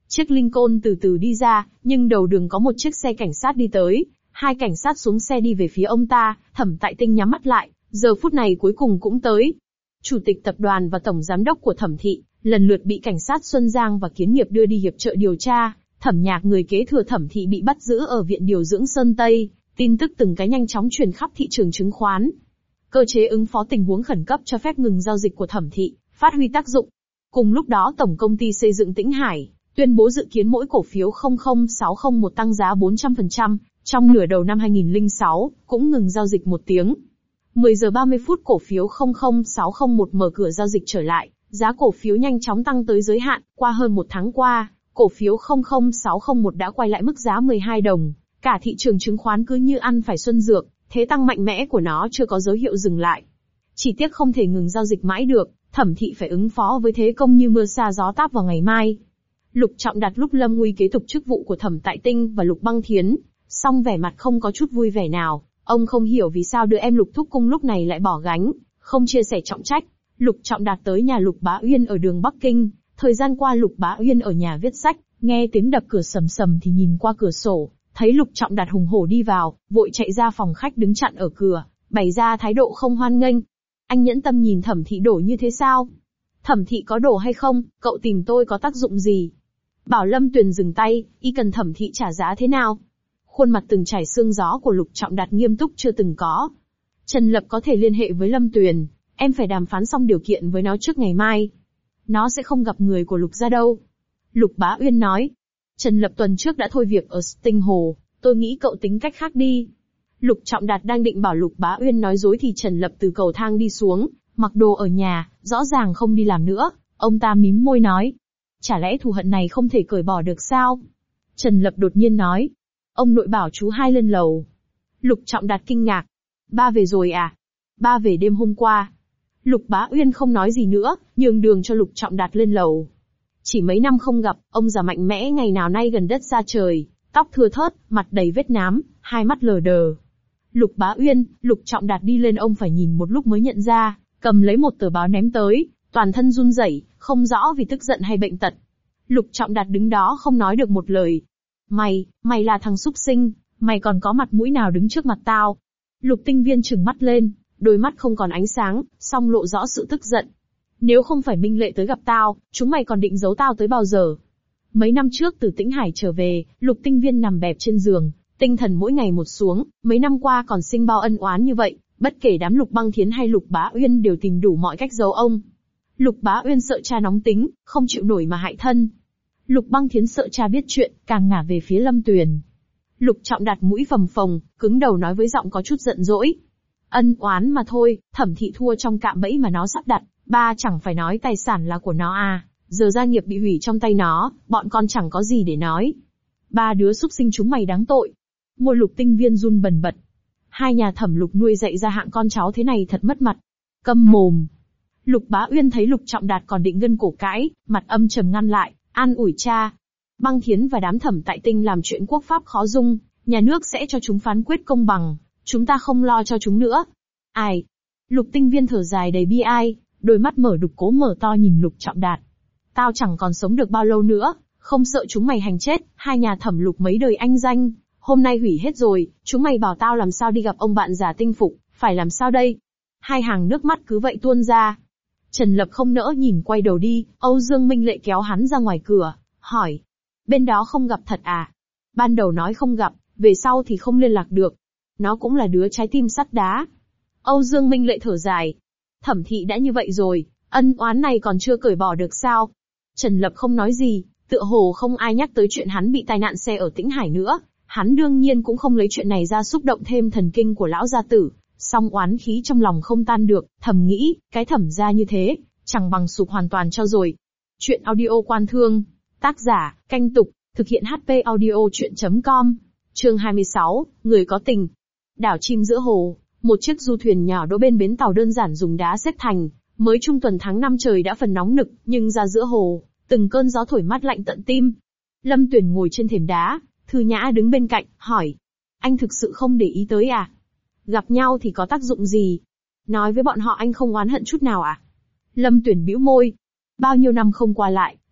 Chiếc Lincoln từ từ đi ra, nhưng đầu đường có một chiếc xe cảnh sát đi tới. Hai cảnh sát xuống xe đi về phía ông ta, Thẩm Tại Tinh nhắm mắt lại, giờ phút này cuối cùng cũng tới. Chủ tịch tập đoàn và tổng giám đốc của Thẩm thị, lần lượt bị cảnh sát Xuân Giang và Kiến Nghiệp đưa đi hiệp trợ điều tra. Thẩm Nhạc, người kế thừa Thẩm thị, bị bắt giữ ở viện điều dưỡng Sơn Tây. Tin tức từng cái nhanh chóng truyền khắp thị trường chứng khoán. Cơ chế ứng phó tình huống khẩn cấp cho phép ngừng giao dịch của Thẩm thị phát huy tác dụng. Cùng lúc đó, Tổng công ty xây dựng Tĩnh Hải tuyên bố dự kiến mỗi cổ phiếu không không sáu không một tăng giá bốn trăm phần trăm, trong nửa đầu năm hai nghìn lẻ sáu, cũng ngừng giao dịch một tiếng. mười giờ ba mươi phút cổ phiếu không không sáu không một mở cửa giao dịch trở lại, giá cổ phiếu nhanh chóng tăng tới giới hạn, qua hơn một tháng qua, cổ phiếu không không sáu không một đã quay lại mức giá mười hai đồng, cả thị trường chứng khoán cứ như ăn phải xuân dược, thế tăng mạnh mẽ của nó chưa có dấu hiệu dừng lại. Chỉ tiếc không thể ngừng giao dịch mãi được, Thẩm thị phải ứng phó với thế công như mưa sa gió táp vào ngày mai. Lục Trọng Đạt lúc lâm nguy kế tục chức vụ của Thẩm Tại Tinh và Lục Băng Thiến, song vẻ mặt không có chút vui vẻ nào. Ông không hiểu vì sao đứa em Lục Thúc Cung lúc này lại bỏ gánh, không chia sẻ trọng trách. Lục Trọng Đạt tới nhà Lục Bá Uyên ở đường Bắc Kinh. Thời gian qua Lục Bá Uyên ở nhà viết sách, nghe tiếng đập cửa sầm sầm thì nhìn qua cửa sổ, thấy Lục Trọng Đạt hùng hổ đi vào, vội chạy ra phòng khách đứng chặn ở cửa, bày ra thái độ không hoan nghênh. Anh nhẫn tâm nhìn Thẩm thị đổ như thế sao? Thẩm thị có đổ hay không, cậu tìm tôi có tác dụng gì? Bảo Lâm Tuyền dừng tay, y cần Thẩm thị trả giá thế nào? Khuôn mặt từng trải sương gió của Lục Trọng Đạt nghiêm túc chưa từng có. Trần Lập có thể liên hệ với Lâm Tuyền, em phải đàm phán xong điều kiện với nó trước ngày mai. Nó sẽ không gặp người của Lục gia đâu. Lục Bá Uyên nói. Trần Lập tuần trước đã thôi việc ở Sting Hồ, tôi nghĩ cậu tính cách khác đi. Lục Trọng Đạt đang định bảo Lục Bá Uyên nói dối thì Trần Lập từ cầu thang đi xuống, mặc đồ ở nhà, rõ ràng không đi làm nữa. Ông ta mím môi nói. Chả lẽ thù hận này không thể cởi bỏ được sao? Trần Lập đột nhiên nói. Ông nội bảo chú hai lên lầu. Lục Trọng Đạt kinh ngạc. Ba về rồi à? Ba về đêm hôm qua. Lục Bá Uyên không nói gì nữa, nhường đường cho Lục Trọng Đạt lên lầu. Chỉ mấy năm không gặp, ông già mạnh mẽ ngày nào nay gần đất xa trời, tóc thưa thớt, mặt đầy vết nám, hai mắt lờ đờ. Lục Bá Uyên, Lục Trọng Đạt đi lên ông phải nhìn một lúc mới nhận ra, cầm lấy một tờ báo ném tới, toàn thân run rẩy, không rõ vì tức giận hay bệnh tật. Lục Trọng Đạt đứng đó không nói được một lời. Mày, mày là thằng súc sinh, mày còn có mặt mũi nào đứng trước mặt tao? Lục Tinh Viên trừng mắt lên, đôi mắt không còn ánh sáng, song lộ rõ sự tức giận. Nếu không phải Minh Lệ tới gặp tao, chúng mày còn định giấu tao tới bao giờ? Mấy năm trước từ Tĩnh Hải trở về, Lục Tinh Viên nằm bẹp trên giường, tinh thần mỗi ngày một xuống, mấy năm qua còn sinh bao ân oán như vậy, bất kể đám Lục Băng Thiến hay Lục Bá Uyên đều tìm đủ mọi cách giấu ông. Lục Bá Uyên sợ cha nóng tính, không chịu nổi mà hại thân. Lục Băng Thiến sợ cha biết chuyện, càng ngả về phía Lâm Tuyền. Lục Trọng Đạt mũi phồng phồng, cứng đầu nói với giọng có chút giận dỗi. Ân oán mà thôi, Thẩm thị thua trong cạm bẫy mà nó sắp đặt, ba chẳng phải nói tài sản là của nó à, giờ gia nghiệp bị hủy trong tay nó, bọn con chẳng có gì để nói. Ba đứa súc sinh chúng mày đáng tội. Môi Lục Tinh Viên run bần bật. Hai nhà Thẩm Lục nuôi dạy ra hạng con cháu thế này thật mất mặt. Câm mồm. Lục Bá Uyên thấy Lục Trọng Đạt còn định gân cổ cãi, mặt âm trầm ngăn lại, an ủi cha. Băng Thiến và đám Thẩm Tại Tinh làm chuyện quốc pháp khó dung, nhà nước sẽ cho chúng phán quyết công bằng, chúng ta không lo cho chúng nữa. Ai? Lục Tinh Viên thở dài đầy bi ai, đôi mắt mở đục cố mở to nhìn Lục Trọng Đạt. Tao chẳng còn sống được bao lâu nữa, không sợ chúng mày hành chết, hai nhà Thẩm Lục mấy đời anh danh, hôm nay hủy hết rồi, chúng mày bảo tao làm sao đi gặp ông bạn già Tinh Phục, phải làm sao đây? Hai hàng nước mắt cứ vậy tuôn ra. Trần Lập không nỡ nhìn quay đầu đi, Âu Dương Minh Lệ kéo hắn ra ngoài cửa, hỏi. Bên đó không gặp thật à? Ban đầu nói không gặp, về sau thì không liên lạc được. Nó cũng là đứa trái tim sắt đá. Âu Dương Minh Lệ thở dài. Thẩm thị đã như vậy rồi, ân oán này còn chưa cởi bỏ được sao? Trần Lập không nói gì, tựa hồ không ai nhắc tới chuyện hắn bị tai nạn xe ở Tĩnh Hải nữa. Hắn đương nhiên cũng không lấy chuyện này ra xúc động thêm thần kinh của lão gia tử. Song oán khí trong lòng không tan được, thầm nghĩ, cái Thẩm gia như thế, chẳng bằng sụp hoàn toàn cho rồi. Chuyện audio Quan Thương. Tác giả, Canh Tục, thực hiện hát pê audio chuyện chấm com. Chương hai mươi sáu, Người có tình. Đảo chim giữa hồ, một chiếc du thuyền nhỏ đỗ bên bến tàu đơn giản dùng đá xếp thành, mới trung tuần tháng năm trời đã phần nóng nực, nhưng ra giữa hồ, từng cơn gió thổi mát lạnh tận tim. Lâm Tuyền ngồi trên thềm đá, Thư Nhã đứng bên cạnh, hỏi. Anh thực sự không để ý tới à? Gặp nhau thì có tác dụng gì? Nói với bọn họ anh không oán hận chút nào à? Lâm Tuyền bĩu môi. Bao nhiêu năm không qua lại,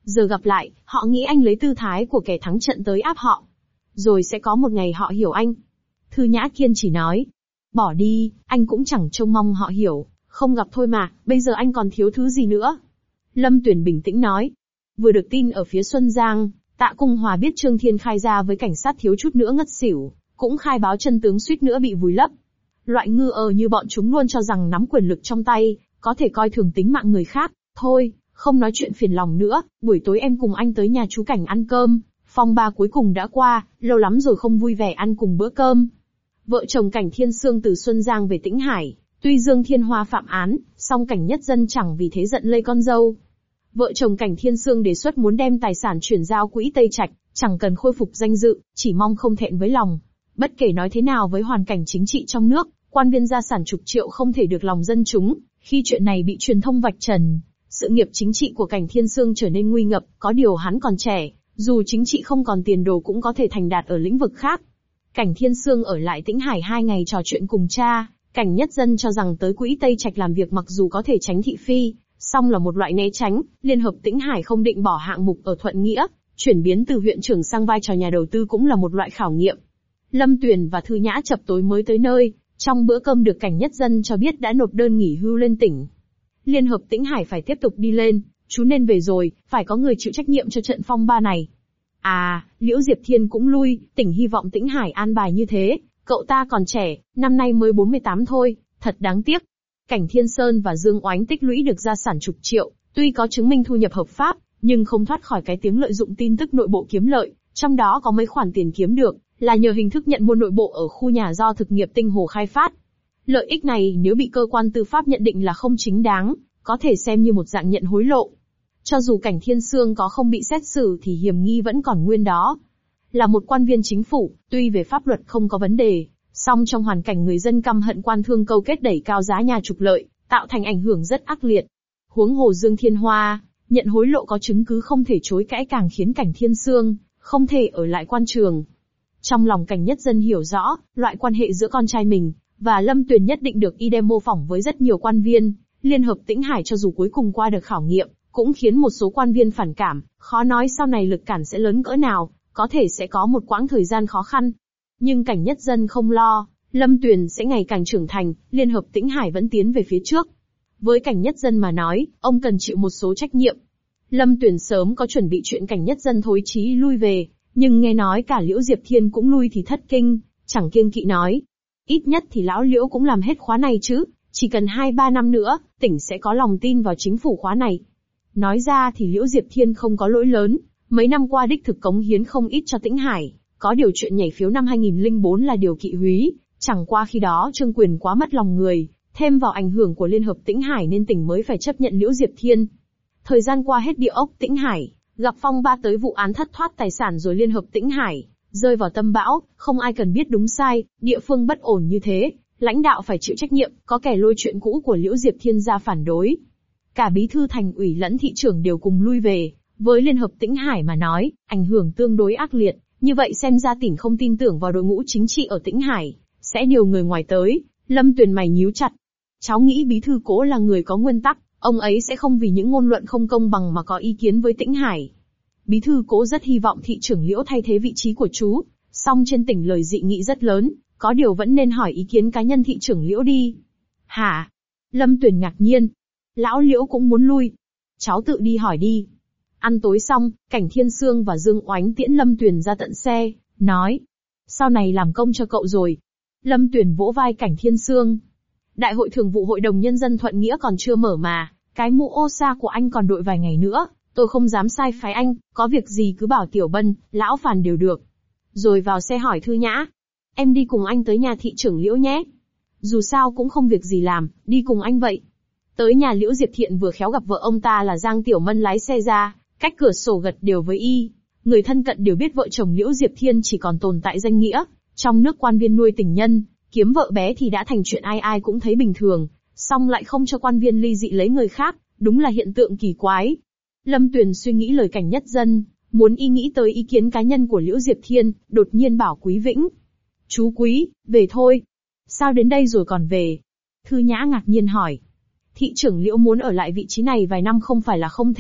Giờ gặp lại, họ nghĩ anh lấy tư thái của kẻ thắng trận tới áp họ. Rồi sẽ có một ngày họ hiểu anh. Thư Nhã kiên chỉ nói. Bỏ đi, anh cũng chẳng trông mong họ hiểu, không gặp thôi mà, bây giờ anh còn thiếu thứ gì nữa. Lâm Tuyền bình tĩnh nói. Vừa được tin ở phía Xuân Giang, Tạ Cung Hòa biết Trương Thiên khai ra với cảnh sát thiếu chút nữa ngất xỉu, cũng khai báo chân tướng suýt nữa bị vùi lấp. Loại ngư ờ như bọn chúng luôn cho rằng nắm quyền lực trong tay, có thể coi thường tính mạng người khác. Thôi, không nói chuyện phiền lòng nữa, buổi tối em cùng anh tới nhà chú Cảnh ăn cơm, phong ba cuối cùng đã qua, lâu lắm rồi không vui vẻ ăn cùng bữa cơm. Vợ chồng Cảnh Thiên Sương từ Xuân Giang về Tĩnh Hải, tuy Dương Thiên Hoa phạm án, song Cảnh Nhất Dân chẳng vì thế giận lây con dâu. Vợ chồng Cảnh Thiên Sương đề xuất muốn đem tài sản chuyển giao quỹ Tây Trạch, chẳng cần khôi phục danh dự, chỉ mong không thẹn với lòng. Bất kể nói thế nào với hoàn cảnh chính trị trong nước, quan viên gia sản chục triệu không thể được lòng dân chúng. Khi chuyện này bị truyền thông vạch trần, sự nghiệp chính trị của Cảnh Thiên Sương trở nên nguy ngập, có điều hắn còn trẻ, dù chính trị không còn tiền đồ cũng có thể thành đạt ở lĩnh vực khác. Cảnh Thiên Sương ở lại Tĩnh Hải hai ngày trò chuyện cùng cha, Cảnh Nhất Dân cho rằng tới quỹ Tây Trạch làm việc mặc dù có thể tránh thị phi, song là một loại né tránh. Liên hợp Tĩnh Hải không định bỏ hạng mục ở Thuận Nghĩa, chuyển biến từ huyện trưởng sang vai trò nhà đầu tư cũng là một loại khảo nghiệm. Lâm Tuyền và Thư Nhã chập tối mới tới nơi, trong bữa cơm được Cảnh Nhất Dân cho biết đã nộp đơn nghỉ hưu lên tỉnh. Liên hợp Tĩnh Hải phải tiếp tục đi lên, chú nên về rồi, phải có người chịu trách nhiệm cho trận phong ba này. À, Liễu Diệp Thiên cũng lui, tỉnh hy vọng Tĩnh Hải an bài như thế, cậu ta còn trẻ, năm nay mới bốn mươi tám thôi, thật đáng tiếc. Cảnh Thiên Sơn và Dương Oánh tích lũy được gia sản chục triệu, tuy có chứng minh thu nhập hợp pháp, nhưng không thoát khỏi cái tiếng lợi dụng tin tức nội bộ kiếm lợi, trong đó có mấy khoản tiền kiếm được, là nhờ hình thức nhận mua nội bộ ở khu nhà do thực nghiệp Tinh Hồ khai phát. Lợi ích này nếu bị cơ quan tư pháp nhận định là không chính đáng, có thể xem như một dạng nhận hối lộ. Cho dù Cảnh Thiên Sương có không bị xét xử thì hiểm nghi vẫn còn nguyên đó. Là một quan viên chính phủ, tuy về pháp luật không có vấn đề, song trong hoàn cảnh người dân căm hận quan thương câu kết đẩy cao giá nhà trục lợi, tạo thành ảnh hưởng rất ác liệt. Huống hồ Dương Thiên Hoa, nhận hối lộ có chứng cứ không thể chối cãi càng khiến Cảnh Thiên Sương không thể ở lại quan trường. Trong lòng Cảnh Nhất Dân hiểu rõ, loại quan hệ giữa con trai mình và Lâm Tuyền nhất định được y đem mô phỏng với rất nhiều quan viên. Liên hợp Tĩnh Hải cho dù cuối cùng qua được khảo nghiệm, cũng khiến một số quan viên phản cảm, khó nói sau này lực cản sẽ lớn cỡ nào, có thể sẽ có một quãng thời gian khó khăn. Nhưng Cảnh Nhất Dân không lo, Lâm Tuyền sẽ ngày càng trưởng thành, Liên hợp Tĩnh Hải vẫn tiến về phía trước. Với Cảnh Nhất Dân mà nói, ông cần chịu một số trách nhiệm. Lâm Tuyền sớm có chuẩn bị chuyện Cảnh Nhất Dân thối chí lui về, nhưng nghe nói cả Liễu Diệp Thiên cũng lui thì thất kinh, chẳng kiêng kỵ nói. Ít nhất thì lão Liễu cũng làm hết khóa này chứ, chỉ cần hai ba năm nữa, tỉnh sẽ có lòng tin vào chính phủ khóa này. Nói ra thì Liễu Diệp Thiên không có lỗi lớn, mấy năm qua đích thực cống hiến không ít cho Tĩnh Hải, có điều chuyện nhảy phiếu năm hai nghìn lẻ bốn là điều kỵ húy, chẳng qua khi đó Trương Quyền quá mất lòng người, thêm vào ảnh hưởng của Liên hợp Tĩnh Hải nên tỉnh mới phải chấp nhận Liễu Diệp Thiên. Thời gian qua hết địa ốc Tĩnh Hải, gặp phong ba tới vụ án thất thoát tài sản rồi Liên hợp Tĩnh Hải rơi vào tâm bão, không ai cần biết đúng sai, địa phương bất ổn như thế, lãnh đạo phải chịu trách nhiệm, có kẻ lôi chuyện cũ của Liễu Diệp Thiên ra phản đối. Cả bí thư thành ủy lẫn thị trưởng đều cùng lui về, với Liên hợp Tĩnh Hải mà nói, ảnh hưởng tương đối ác liệt, như vậy xem ra tỉnh không tin tưởng vào đội ngũ chính trị ở Tĩnh Hải, sẽ điều người ngoài tới. Lâm Tuyền mày nhíu chặt. Cháu nghĩ bí thư Cố là người có nguyên tắc, ông ấy sẽ không vì những ngôn luận không công bằng mà có ý kiến với Tĩnh Hải. Bí thư Cố rất hy vọng thị trưởng Liễu thay thế vị trí của chú, song trên tỉnh lời dị nghị rất lớn, có điều vẫn nên hỏi ý kiến cá nhân thị trưởng Liễu đi. Hả? Lâm Tuyền ngạc nhiên. Lão Liễu cũng muốn lui. Cháu tự đi hỏi đi. Ăn tối xong, Cảnh Thiên Sương và Dương Oánh tiễn Lâm Tuyền ra tận xe, nói. Sau này làm công cho cậu rồi. Lâm Tuyền vỗ vai Cảnh Thiên Sương. Đại hội thường vụ Hội đồng Nhân dân Thuận Nghĩa còn chưa mở mà, cái mũ ô sa của anh còn đội vài ngày nữa, tôi không dám sai phái anh, có việc gì cứ bảo Tiểu Bân, Lão Phàn đều được. Rồi vào xe hỏi Thư Nhã. Em đi cùng anh tới nhà thị trưởng Liễu nhé. Dù sao cũng không việc gì làm, đi cùng anh vậy. Tới nhà Liễu Diệp Thiện vừa khéo gặp vợ ông ta là Giang Tiểu Mân lái xe ra, cách cửa sổ gật đều với y. Người thân cận đều biết vợ chồng Liễu Diệp Thiên chỉ còn tồn tại danh nghĩa, trong nước quan viên nuôi tình nhân, kiếm vợ bé thì đã thành chuyện ai ai cũng thấy bình thường, song lại không cho quan viên ly dị lấy người khác, đúng là hiện tượng kỳ quái. Lâm Tuyền suy nghĩ lời Cảnh Nhất Dân, muốn y nghĩ tới ý kiến cá nhân của Liễu Diệp Thiên, đột nhiên bảo Quý Vĩnh. Chú Quý, về thôi. Sao đến đây rồi còn về? Thư Nhã ngạc nhiên hỏi. Thị trưởng Liễu muốn ở lại vị trí này vài năm không phải là không thể,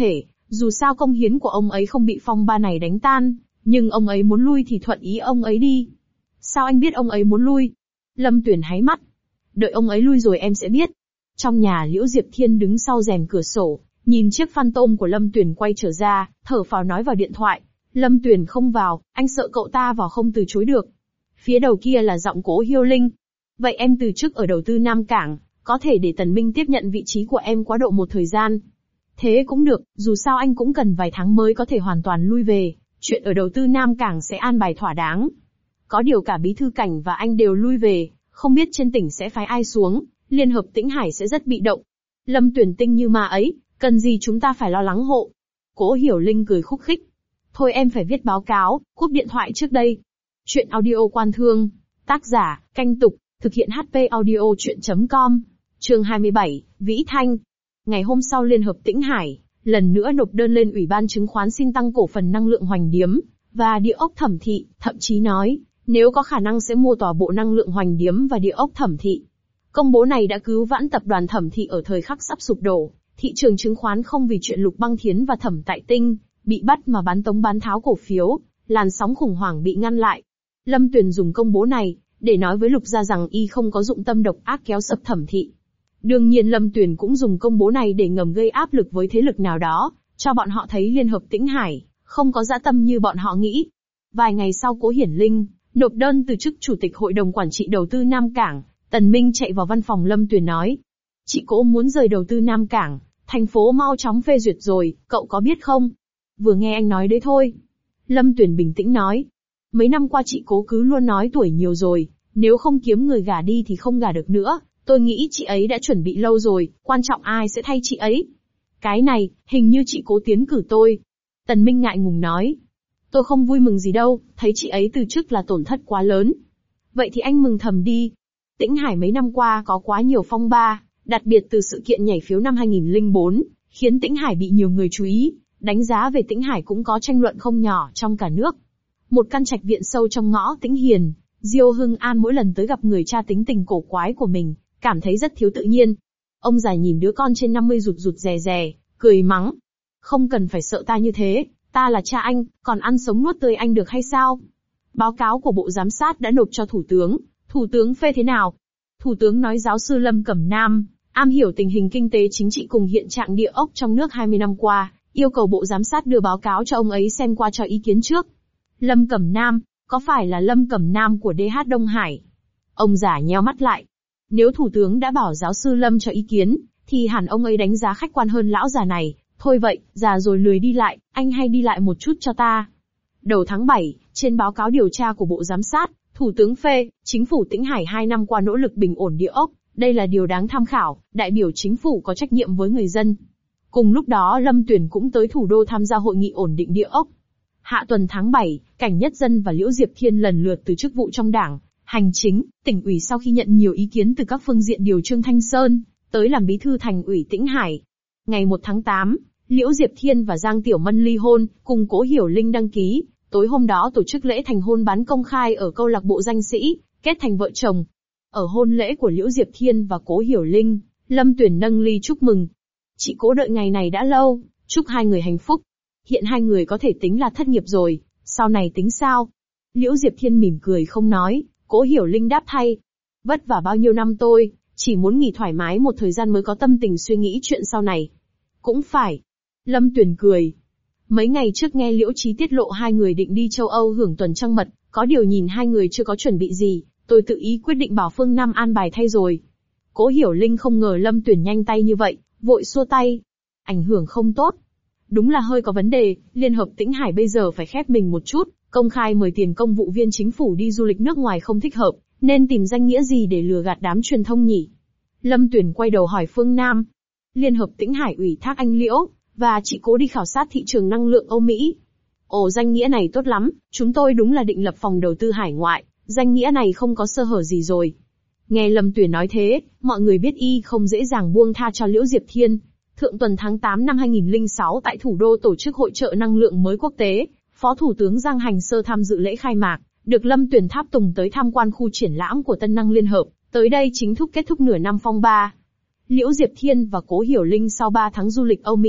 Dù sao công hiến của ông ấy không bị phong ba này đánh tan, nhưng ông ấy muốn lui thì thuận ý ông ấy đi. Sao anh biết ông ấy muốn lui? Lâm Tuyền háy mắt. Đợi ông ấy lui rồi em sẽ biết. Trong nhà Liễu Diệp Thiên đứng sau rèm cửa sổ, nhìn chiếc phantom của Lâm Tuyền quay trở ra, thở phào nói vào điện thoại. Lâm Tuyền không vào, anh sợ cậu ta vào không từ chối được. Phía đầu kia là giọng Cố Hiểu Linh. Vậy em từ chức ở đầu tư Nam Cảng, có thể để Tần Minh tiếp nhận vị trí của em quá độ một thời gian. Thế cũng được, dù sao anh cũng cần vài tháng mới có thể hoàn toàn lui về, chuyện ở đầu tư Nam Cảng sẽ an bài thỏa đáng. Có điều cả Bí thư Cảnh và anh đều lui về, không biết trên tỉnh sẽ phái ai xuống, Liên hợp Tĩnh Hải sẽ rất bị động. Lâm Tuyền tinh như ma ấy, cần gì chúng ta phải lo lắng hộ. Cố Hiểu Linh cười khúc khích. Thôi em phải viết báo cáo, cúp điện thoại trước đây. Chuyện audio Quan Thương, tác giả, Canh Tục, thực hiện hát pê audio chuyện chấm com, chương hai mươi bảy, Vĩ Thanh. Ngày hôm sau Liên hợp Tĩnh Hải, lần nữa nộp đơn lên Ủy ban chứng khoán xin tăng cổ phần năng lượng Hoành Điếm, và địa ốc Thẩm Thị, thậm chí nói, nếu có khả năng sẽ mua toàn bộ năng lượng Hoành Điếm và địa ốc Thẩm Thị. Công bố này đã cứu vãn tập đoàn Thẩm Thị ở thời khắc sắp sụp đổ, thị trường chứng khoán không vì chuyện Lục Băng Thiến và Thẩm Tại Tinh bị bắt mà bán tống bán tháo cổ phiếu, làn sóng khủng hoảng bị ngăn lại. Lâm Tuyền dùng công bố này để nói với Lục gia rằng y không có dụng tâm độc ác kéo sập Thẩm Thị. Đương nhiên Lâm Tuyền cũng dùng công bố này để ngầm gây áp lực với thế lực nào đó, cho bọn họ thấy Liên hợp Tĩnh Hải không có dã tâm như bọn họ nghĩ. Vài ngày sau Cố Hiển Linh nộp đơn từ chức chủ tịch hội đồng quản trị đầu tư Nam Cảng, Tần Minh chạy vào văn phòng Lâm Tuyền nói: "Chị Cố muốn rời đầu tư Nam Cảng, thành phố mau chóng phê duyệt rồi, cậu có biết không?" "Vừa nghe anh nói đấy thôi." Lâm Tuyền bình tĩnh nói. "Mấy năm qua chị Cố cứ luôn nói tuổi nhiều rồi, nếu không kiếm người gả đi thì không gả được nữa. Tôi nghĩ chị ấy đã chuẩn bị lâu rồi, quan trọng ai sẽ thay chị ấy." "Cái này, hình như chị Cố tiến cử tôi." Tần Minh ngại ngùng nói. "Tôi không vui mừng gì đâu, thấy chị ấy từ chức là tổn thất quá lớn." "Vậy thì anh mừng thầm đi. Tĩnh Hải mấy năm qua có quá nhiều phong ba, đặc biệt từ sự kiện nhảy phiếu năm hai nghìn lẻ bốn, khiến Tĩnh Hải bị nhiều người chú ý, đánh giá về Tĩnh Hải cũng có tranh luận không nhỏ trong cả nước. Một căn trạch viện sâu trong ngõ Tĩnh Hiền, Diêu Hưng An mỗi lần tới gặp người cha tính tình cổ quái của mình, cảm thấy rất thiếu tự nhiên." Ông già nhìn đứa con trên năm mươi rụt rụt rè rè, cười mắng. "Không cần phải sợ ta như thế, ta là cha anh, còn ăn sống nuốt tươi anh được hay sao?" Báo cáo của Bộ Giám sát đã nộp cho Thủ tướng, Thủ tướng phê thế nào? Thủ tướng nói giáo sư Lâm Cẩm Nam, am hiểu tình hình kinh tế chính trị cùng hiện trạng địa ốc trong nước hai mươi năm qua, yêu cầu Bộ Giám sát đưa báo cáo cho ông ấy xem qua cho ý kiến trước. Lâm Cẩm Nam, có phải là Lâm Cẩm Nam của đê hát Đông Hải? Ông già nheo mắt lại. Nếu Thủ tướng đã bảo giáo sư Lâm cho ý kiến, thì hẳn ông ấy đánh giá khách quan hơn lão già này. Thôi vậy, già rồi lười đi lại, anh hay đi lại một chút cho ta. Đầu tháng bảy, trên báo cáo điều tra của Bộ Giám sát, Thủ tướng phê, chính phủ Tĩnh Hải hai năm qua nỗ lực bình ổn địa ốc, đây là điều đáng tham khảo, đại biểu chính phủ có trách nhiệm với người dân. Cùng lúc đó Lâm Tuyền cũng tới thủ đô tham gia hội nghị ổn định địa ốc. Hạ tuần tháng bảy, Cảnh Nhất Dân và Liễu Diệp Thiên lần lượt từ chức vụ trong Đảng, Hành chính, tỉnh ủy sau khi nhận nhiều ý kiến từ các phương diện điều Trương Thanh Sơn, tới làm bí thư thành ủy Tĩnh Hải. Ngày một tháng tám, Liễu Diệp Thiên và Giang Tiểu Mân ly hôn, cùng Cố Hiểu Linh đăng ký. Tối hôm đó tổ chức lễ thành hôn bán công khai ở câu lạc bộ danh sĩ, kết thành vợ chồng. Ở hôn lễ của Liễu Diệp Thiên và Cố Hiểu Linh, Lâm Tuyền nâng ly chúc mừng. "Chị Cố đợi ngày này đã lâu, chúc hai người hạnh phúc. Hiện hai người có thể tính là thất nghiệp rồi, sau này tính sao?" Liễu Diệp Thiên mỉm cười không nói, Cố Hiểu Linh đáp thay. "Vất vả bao nhiêu năm tôi, chỉ muốn nghỉ thoải mái một thời gian mới có tâm tình suy nghĩ chuyện sau này." "Cũng phải." Lâm Tuyền cười. Mấy ngày trước nghe Liễu Chí tiết lộ hai người định đi châu Âu hưởng tuần trăng mật, có điều nhìn hai người chưa có chuẩn bị gì, tôi tự ý quyết định bảo Phương Nam an bài thay rồi. Cố Hiểu Linh không ngờ Lâm Tuyền nhanh tay như vậy, vội xua tay. Ảnh hưởng không tốt. Đúng là hơi có vấn đề, Liên hợp Tĩnh Hải bây giờ phải khép mình một chút, công khai mời tiền công vụ viên chính phủ đi du lịch nước ngoài không thích hợp, nên tìm danh nghĩa gì để lừa gạt đám truyền thông nhỉ? Lâm Tuyền quay đầu hỏi Phương Nam. Liên hợp Tĩnh Hải ủy thác anh Liễu và chị Cố đi khảo sát thị trường năng lượng Âu Mỹ. Ồ, danh nghĩa này tốt lắm, chúng tôi đúng là định lập phòng đầu tư hải ngoại, danh nghĩa này không có sơ hở gì rồi. Nghe Lâm Tuyền nói thế, mọi người biết y không dễ dàng buông tha cho Liễu Diệp Thiên. Thượng tuần tháng tám năm hai nghìn lẻ sáu tại thủ đô tổ chức hội chợ năng lượng mới quốc tế, Phó Thủ tướng Giang Hành Sơ tham dự lễ khai mạc, được Lâm Tuyền tháp tùng tới tham quan khu triển lãm của Tân Năng Liên Hợp, tới đây chính thức kết thúc nửa năm phong ba. Liễu Diệp Thiên và Cố Hiểu Linh sau ba tháng du lịch Âu Mỹ,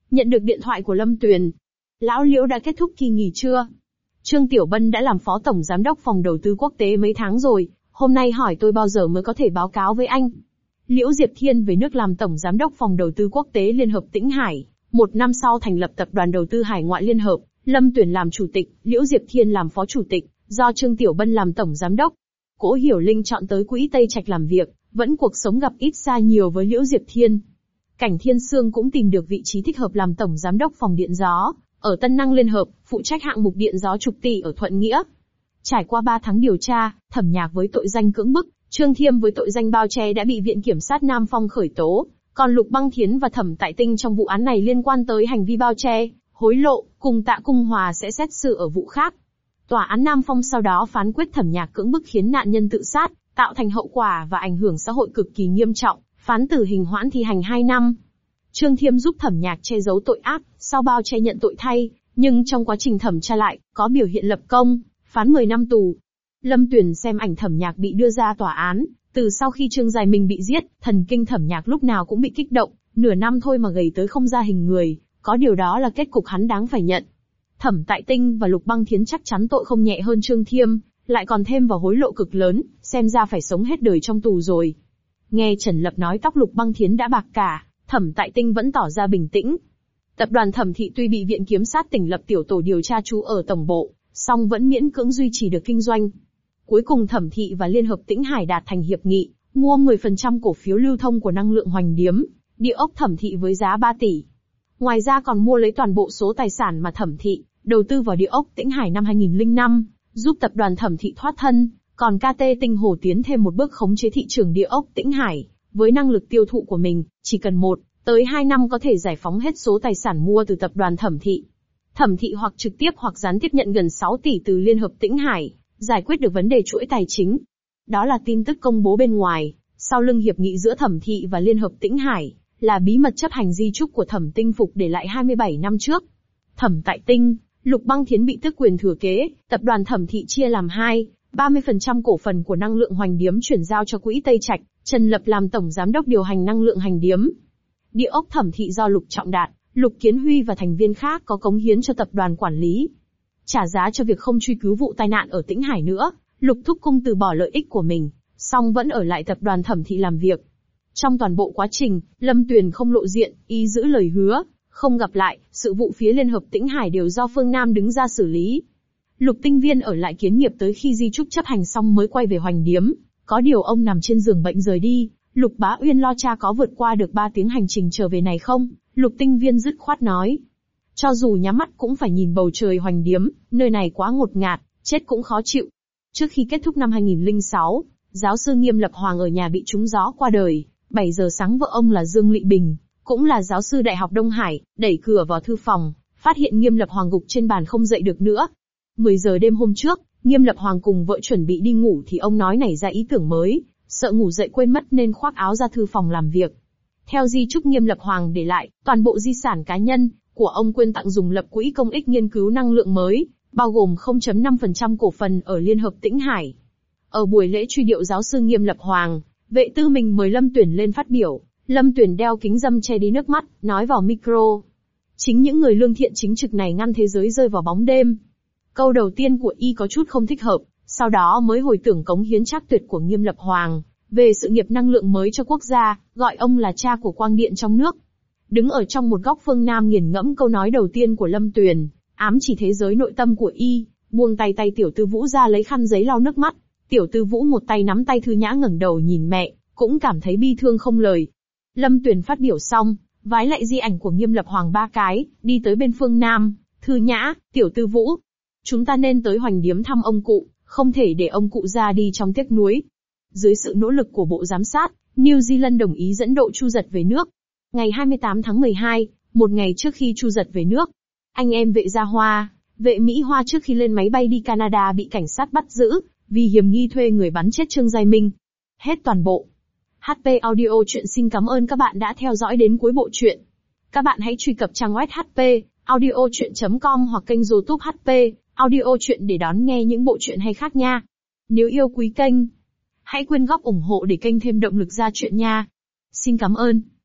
Nhận được điện thoại của Lâm Tuyền. Lão Liễu đã kết thúc kỳ nghỉ chưa? Trương Tiểu Bân đã làm phó tổng giám đốc phòng đầu tư quốc tế mấy tháng rồi, hôm nay hỏi tôi bao giờ mới có thể báo cáo với anh. Liễu Diệp Thiên về nước làm tổng giám đốc phòng đầu tư quốc tế Liên hợp Tĩnh Hải, một năm sau thành lập tập đoàn đầu tư Hải ngoại Liên hợp, Lâm Tuyền làm chủ tịch, Liễu Diệp Thiên làm phó chủ tịch, do Trương Tiểu Bân làm tổng giám đốc. Cố Hiểu Linh chọn tới quỹ Tây Trạch làm việc, vẫn cuộc sống gặp ít xa nhiều với Liễu Diệp Thiên. Cảnh Thiên Sương cũng tìm được vị trí thích hợp làm tổng giám đốc phòng điện gió, ở Tân Năng Liên hợp, phụ trách hạng mục điện gió chục tỷ ở Thuận Nghĩa. Trải qua ba tháng điều tra, Thẩm Nhạc với tội danh cưỡng bức, Trương Thiêm với tội danh bao che đã bị Viện Kiểm sát Nam Phong khởi tố, còn Lục Băng Thiến và Thẩm Tại Tinh trong vụ án này liên quan tới hành vi bao che, hối lộ, cùng Tạ Cung Hòa sẽ xét xử ở vụ khác. Tòa án Nam Phong sau đó phán quyết Thẩm Nhạc cưỡng bức khiến nạn nhân tự sát, tạo thành hậu quả và ảnh hưởng xã hội cực kỳ nghiêm trọng, phán tử hình hoãn thi hành hai năm. Trương Thiêm giúp Thẩm Nhạc che giấu tội ác, sau bao che nhận tội thay, nhưng trong quá trình thẩm tra lại, có biểu hiện lập công, phán mười năm tù. Lâm Tuyền xem ảnh Thẩm Nhạc bị đưa ra tòa án, từ sau khi Trương Dài Minh bị giết, thần kinh Thẩm Nhạc lúc nào cũng bị kích động, nửa năm thôi mà gầy tới không ra hình người, có điều đó là kết cục hắn đáng phải nhận. Thẩm Tại Tinh và Lục Băng Thiến chắc chắn tội không nhẹ hơn Trương Thiêm, lại còn thêm vào hối lộ cực lớn, xem ra phải sống hết đời trong tù rồi. Nghe Trần Lập nói tóc Lục Băng Thiến đã bạc cả, Thẩm Tại Tinh vẫn tỏ ra bình tĩnh. Tập đoàn Thẩm Thị tuy bị Viện Kiểm sát tỉnh lập tiểu tổ điều tra trú ở tổng bộ, song vẫn miễn cưỡng duy trì được kinh doanh. Cuối cùng Thẩm Thị và Liên hợp Tĩnh Hải đạt thành hiệp nghị, mua mười phần trăm cổ phiếu lưu thông của năng lượng Hoành Điếm, địa ốc Thẩm Thị với giá ba tỷ. Ngoài ra còn mua lấy toàn bộ số tài sản mà Thẩm Thị đầu tư vào địa ốc Tĩnh Hải năm hai nghìn lẻ năm, giúp tập đoàn Thẩm Thị thoát thân, còn ca tê Tinh Hồ tiến thêm một bước khống chế thị trường địa ốc Tĩnh Hải, với năng lực tiêu thụ của mình, chỉ cần một tới hai năm có thể giải phóng hết số tài sản mua từ tập đoàn Thẩm Thị. Thẩm Thị hoặc trực tiếp hoặc gián tiếp nhận gần sáu tỷ từ Liên hợp Tĩnh Hải, giải quyết được vấn đề chuỗi tài chính. Đó là tin tức công bố bên ngoài, sau lưng hiệp nghị giữa Thẩm Thị và Liên hợp Tĩnh Hải, là bí mật chấp hành di chúc của Thẩm Tinh Phục để lại hai mươi bảy năm trước. Thẩm Tại Tinh, Lục Băng Thiến bị tước quyền thừa kế, tập đoàn Thẩm Thị chia làm hai, ba mươi phần trăm cổ phần của năng lượng Hoành Điếm chuyển giao cho quỹ Tây Trạch, Trần Lập làm tổng giám đốc điều hành năng lượng Hành Điếm. Địa ốc Thẩm Thị do Lục Trọng Đạt, Lục Kiến Huy và thành viên khác có cống hiến cho tập đoàn quản lý. Trả giá cho việc không truy cứu vụ tai nạn ở Tĩnh Hải nữa, Lục Thúc Cung từ bỏ lợi ích của mình, song vẫn ở lại tập đoàn Thẩm Thị làm việc. Trong toàn bộ quá trình, Lâm Tuyền không lộ diện, ý giữ lời hứa, không gặp lại, sự vụ phía Liên hợp Tĩnh Hải đều do Phương Nam đứng ra xử lý. Lục Tinh Viên ở lại kiến nghiệp tới khi di chúc chấp hành xong mới quay về Hoành Điếm, có điều ông nằm trên giường bệnh rời đi. Lục Bá Uyên lo cha có vượt qua được ba tiếng hành trình trở về này không, Lục Tinh Viên dứt khoát nói. Cho dù nhắm mắt cũng phải nhìn bầu trời Hoành Điếm, nơi này quá ngột ngạt, chết cũng khó chịu. Trước khi kết thúc năm hai nghìn lẻ sáu, giáo sư Nghiêm Lập Hoàng ở nhà bị trúng gió qua đời, bảy giờ sáng vợ ông là Dương Lị Bình, cũng là giáo sư Đại học Đông Hải, đẩy cửa vào thư phòng, phát hiện Nghiêm Lập Hoàng gục trên bàn không dậy được nữa. mười giờ đêm hôm trước, Nghiêm Lập Hoàng cùng vợ chuẩn bị đi ngủ thì ông nói nảy ra ý tưởng mới, sợ ngủ dậy quên mất nên khoác áo ra thư phòng làm việc. Theo di chúc Nghiêm Lập Hoàng để lại, toàn bộ di sản cá nhân của ông quyên tặng dùng lập quỹ công ích nghiên cứu năng lượng mới, bao gồm không phẩy năm phần trăm cổ phần ở Liên hợp Tĩnh Hải. Ở buổi lễ truy điệu giáo sư Nghiêm Lập Hoàng, Vệ Tư Mình mời Lâm Tuyền lên phát biểu. Lâm Tuyền đeo kính râm che đi nước mắt, nói vào micro. Chính những người lương thiện chính trực này ngăn thế giới rơi vào bóng đêm. Câu đầu tiên của y có chút không thích hợp, sau đó mới hồi tưởng cống hiến trác tuyệt của Nghiêm Lập Hoàng về sự nghiệp năng lượng mới cho quốc gia, gọi ông là cha của quang điện trong nước. Đứng ở trong một góc Phương Nam nghiền ngẫm câu nói đầu tiên của Lâm Tuyền, ám chỉ thế giới nội tâm của y, buông tay tay Tiểu Tư Vũ ra lấy khăn giấy lau nước mắt. Tiểu Tư Vũ một tay nắm tay Thư Nhã ngẩng đầu nhìn mẹ, cũng cảm thấy bi thương không lời. Lâm Tuyền phát biểu xong, vái lại di ảnh của Nghiêm Lập Hoàng ba cái, đi tới bên Phương Nam. Thư Nhã, Tiểu Tư Vũ, chúng ta nên tới Hoành Điếm thăm ông cụ, không thể để ông cụ ra đi trong tiếc nuối. Dưới sự nỗ lực của Bộ Giám sát, New Zealand đồng ý dẫn độ Chu Giật về nước. Ngày hai mươi tám tháng mười hai, một ngày trước khi Chu Giật về nước, anh em Vệ Gia Hoa, Vệ Mỹ Hoa trước khi lên máy bay đi Canada bị cảnh sát bắt giữ, vì hiểm nghi thuê người bắn chết Trương Giai Minh. Hết toàn bộ. hát pê Audio Chuyện xin cảm ơn các bạn đã theo dõi đến cuối bộ truyện. Các bạn hãy truy cập trang web hát pê audio chuyện chấm com hoặc kênh YouTube hát pê Audio Chuyện để đón nghe những bộ truyện hay khác nha. Nếu yêu quý kênh, hãy quyên góp ủng hộ để kênh thêm động lực ra chuyện nha. Xin cảm ơn.